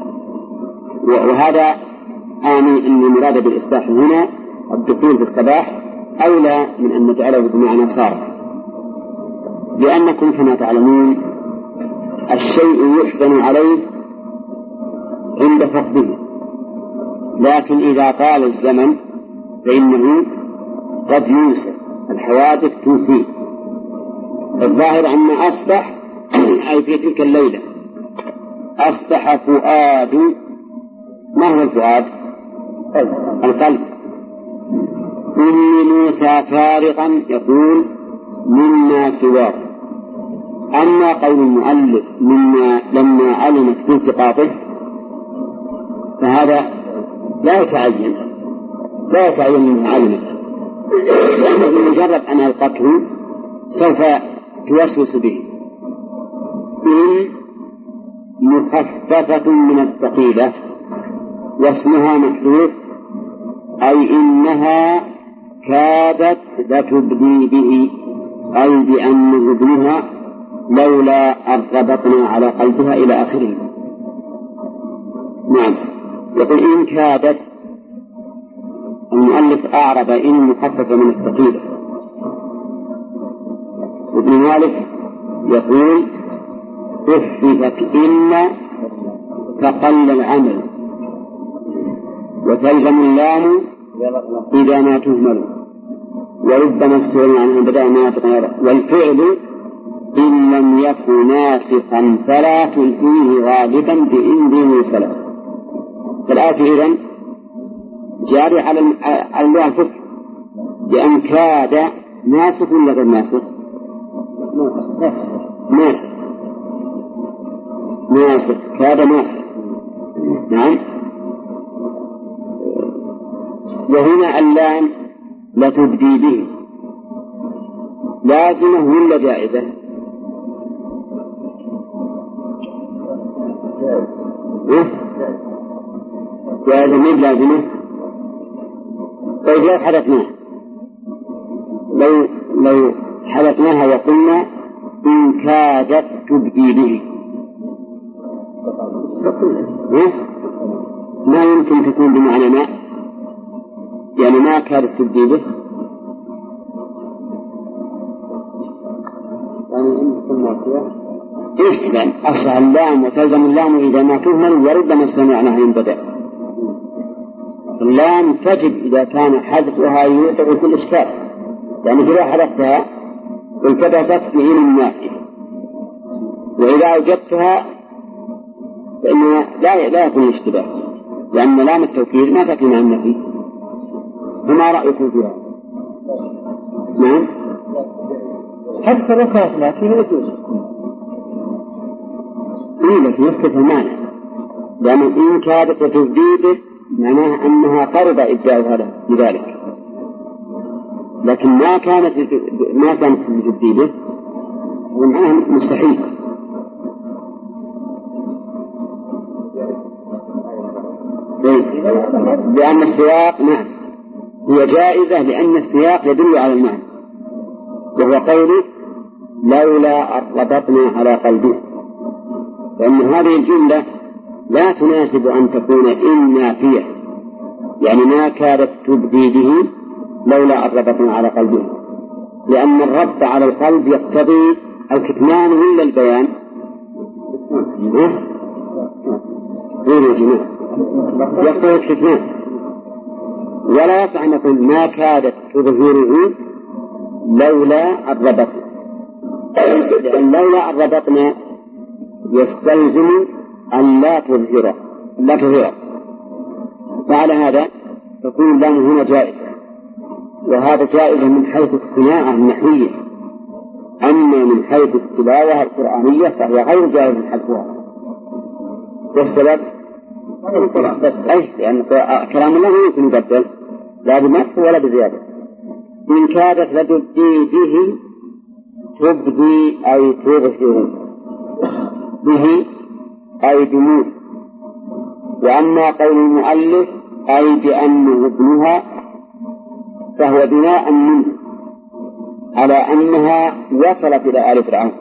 A: وهذا آني أن المراد بالإصباح هنا الدخول في الصباح أولى من أن نجعله بمعنى صار، لأنكم كما تعلمون الشيء يحزن عليه عند فقده، لكن إذا طال الزمن فإنه قد ينسى، الحوادث توفيه. الظاهر أن أصبح أي في تلك الليلة أصبح فؤاد. ما هو الفؤاد؟ القلب. أم موسى فارغا يقول مما سواه. أما قول المؤلف مما لما علمت بالتقاطه فهذا لا يتعين منه علمت، لأنه بمجرد أن ألقته سوف توسوس به. إن مخففة من الثقيلة واسمها محذوف، أي إنها كادت لتبدي به، أي بأنه ابنها لولا أن ربطنا على قلبها إلى آخره. نعم. يقول إن كادت، المؤلف أعرب إن مخففة من الثقيلة. ابن مالك يقول خففت إن فقل العمل، وتلزم اللام إذا ما تهمل، وربما استغنى عنه بدأ ما تغير، والفعل إن لم يكن ناسخا فلا تلقيه غالبا بإن دين ثلاث. فالآية إذن جاري على اللغة الفصحى، لأن كاد ناسخ ولا غير ناسخ؟ ناسخ كاد ناسخ. نعم. وهنا اللام لتبدي به لازمة ولا جائزة؟ جائزة من لازمة. طيب لو حدثناها، لو حدثناها وقلنا إن كادت تبدي به، ما يمكن تكون بمعنى ما، يعني ما كادت تبدي به، يعني إن كنا فيها إذن أصل اللام وتلزم اللام إذا ما تهمل، وربما سمعناها من بدأ. اللام تجب إذا كان حذفها يوقع كل إشكال، يعني إذا حذفتها التبست بعين النافية، وإذا أوجدتها فإنها لا يكون اشتباه، لأن لام التوكيد ما تكون عن النفي. فما رأيكم فيها؟ نعم
B: حتى لو كانت لكن يجوز
A: لكن يسكت المعنى، لأن إن كادت تجديده معناه أنها قرب إبداؤها لذلك، لكن ما كانت تجديده ومعناه مستحيل. لأن السياق نعم هي جائزة، لأن السياق يدل على المعنى، وهو قوله لولا ربطنا على قلبه، لأن هذه الجملة لا تناسب أن تكون إن نافية، يعني ما كادت تبدي به لولا ربطنا على قلبه، لأن الربط على القلب يقتضي الكتمان ولا البيان؟ يقتضي الكتمان، ولا يصح أن نقول ما كادت تظهره لولا الربطنا، لأن لولا الربطنا يستلزم أن لا تظهره، فعلى هذا تكون اللام هنا جائزة، وهذا جائزة من حيث الصناعة النحوية، أما من حيث التلاوة القرآنية فهي غير جائزة حذفها. والسبب لأن كلام الله يمكن يبدل لا بنقص ولا بزيادة. إن كادت لتبدي به تبدي أي تظهر به أي بموسى، وأما قول المؤلف أي بأنه ابنها فهو بناء منه على أنها وصلت إلى آل فرعون.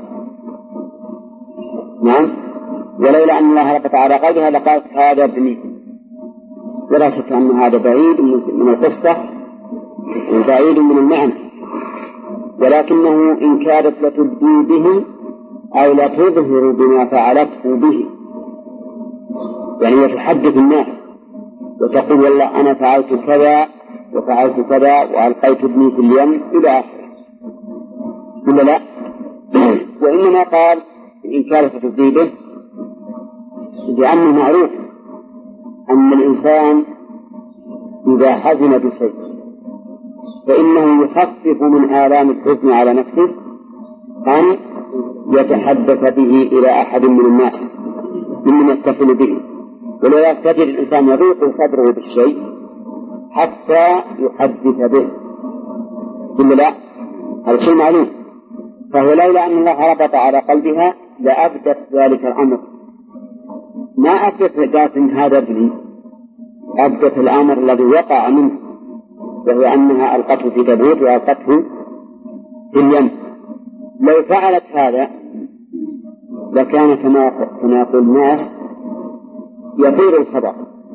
A: نعم، ولولا أن الله ربط على قلبها لقالت هذا ابني، ولا شك أن هذا بعيد من القصة وبعيد من المعنى، ولكنه إن كادت لتبدي به أو لا تظهر بما فعلته به، يعني يتحدث الناس وتقول والله أنا فعلت كذا وفعلت كذا وألقيت ابني في اليم إلى آخره، ولا لا؟ وإنما قال إن كانت تبدي به لأنه معروف أن الإنسان إذا حزن بشيء فإنه يخفف من آلام الحزن على نفسه أن يتحدث به إلى أحد من الناس ممن يتصل به، ولذلك تجد الإنسان يضيق صدره بالشيء حتى يحدث به، ولا لا؟ هذا شيء معلوم. فهو لولا أن الله ربط على قلبها لأبدت ذلك الأمر، ما أبدت ذات هذا ابني، أبدت الأمر الذي وقع منه، وهو أنها ألقته في تبوت وألقته في اليم. لو فعلت هذا لكان كما يقول الناس يطير الخبر،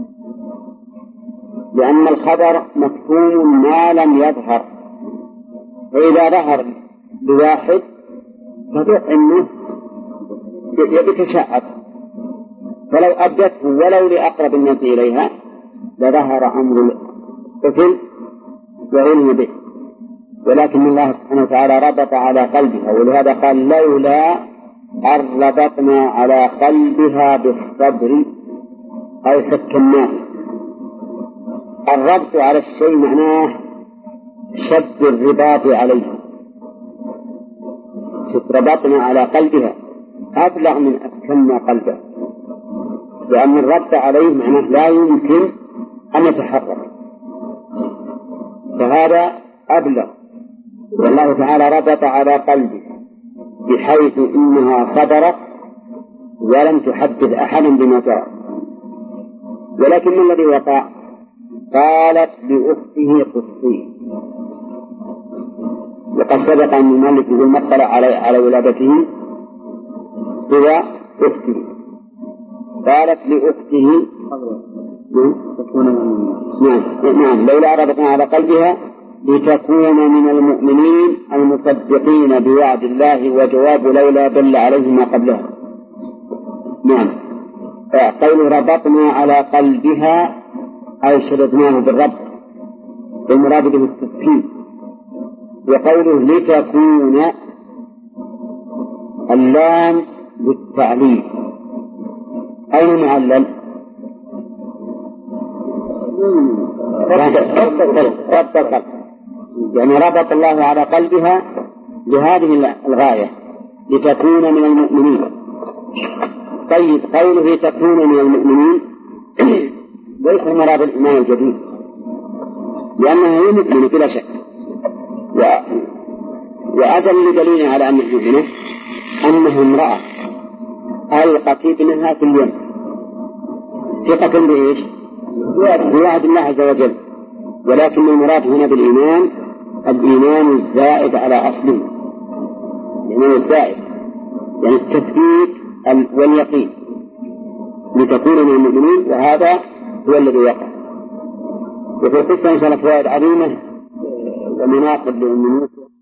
A: لأن الخبر مفهوم ما لم يظهر، فإذا ظهر بواحد فإنه يتشعب، فلو أبدته ولو لأقرب الناس إليها لظهر أمر الطفل وعلم به، ولكن الله سبحانه وتعالى ربط على قلبها، ولهذا قال لولا أن ربطنا على قلبها بالصبر أو سكناه. الربط على الشيء معناه شد الرباط عليه، ربطنا على قلبها أبلغ من أسكننا قلبه، لأن الربط عليه معناه لا يمكن أن يتحرك، فهذا أبلغ. والله تعالى ربط على قلبه بحيث إنها صبرت ولم تحدث أحدا بما جرى. ولكن الذي وقع قالت لأخته قصيه، وقد سبق أن المؤلف يقول ما اطلع على ولادته سوى أخته، قالت لأخته نعم لولا ربطنا على قلبها لتكون من المؤمنين المصدقين بوعد الله، وجواب لولا دل عليه ما قبلها. نعم، فقول ربطنا على قلبها أو شددناه بالرب والمراد به التسهيل. وقوله لتكون اللام بالتعليل أين معلل؟ ربط القلب، يعني ربط الله على قلبها لهذه الغاية لتكون من المؤمنين. طيب قوله تكون من المؤمنين ليس مراد الإيمان الجديد، لأنها هي مؤمنة بلا شك. وأدل دليل على أنها مؤمنة أنها امرأة ألقت ابنها في اليم ثقة بإيش؟ بوعد الله عز وجل. ولكن المراد هنا بالإيمان الإيمان الزائد على أصله، الإيمان الزائد يعني التثبيت واليقين لتكون من المؤمنين، وهذا هو الذي وقع. وفي القصة إن شاء الله فوائد عظيمة ومناقب للمؤمنين.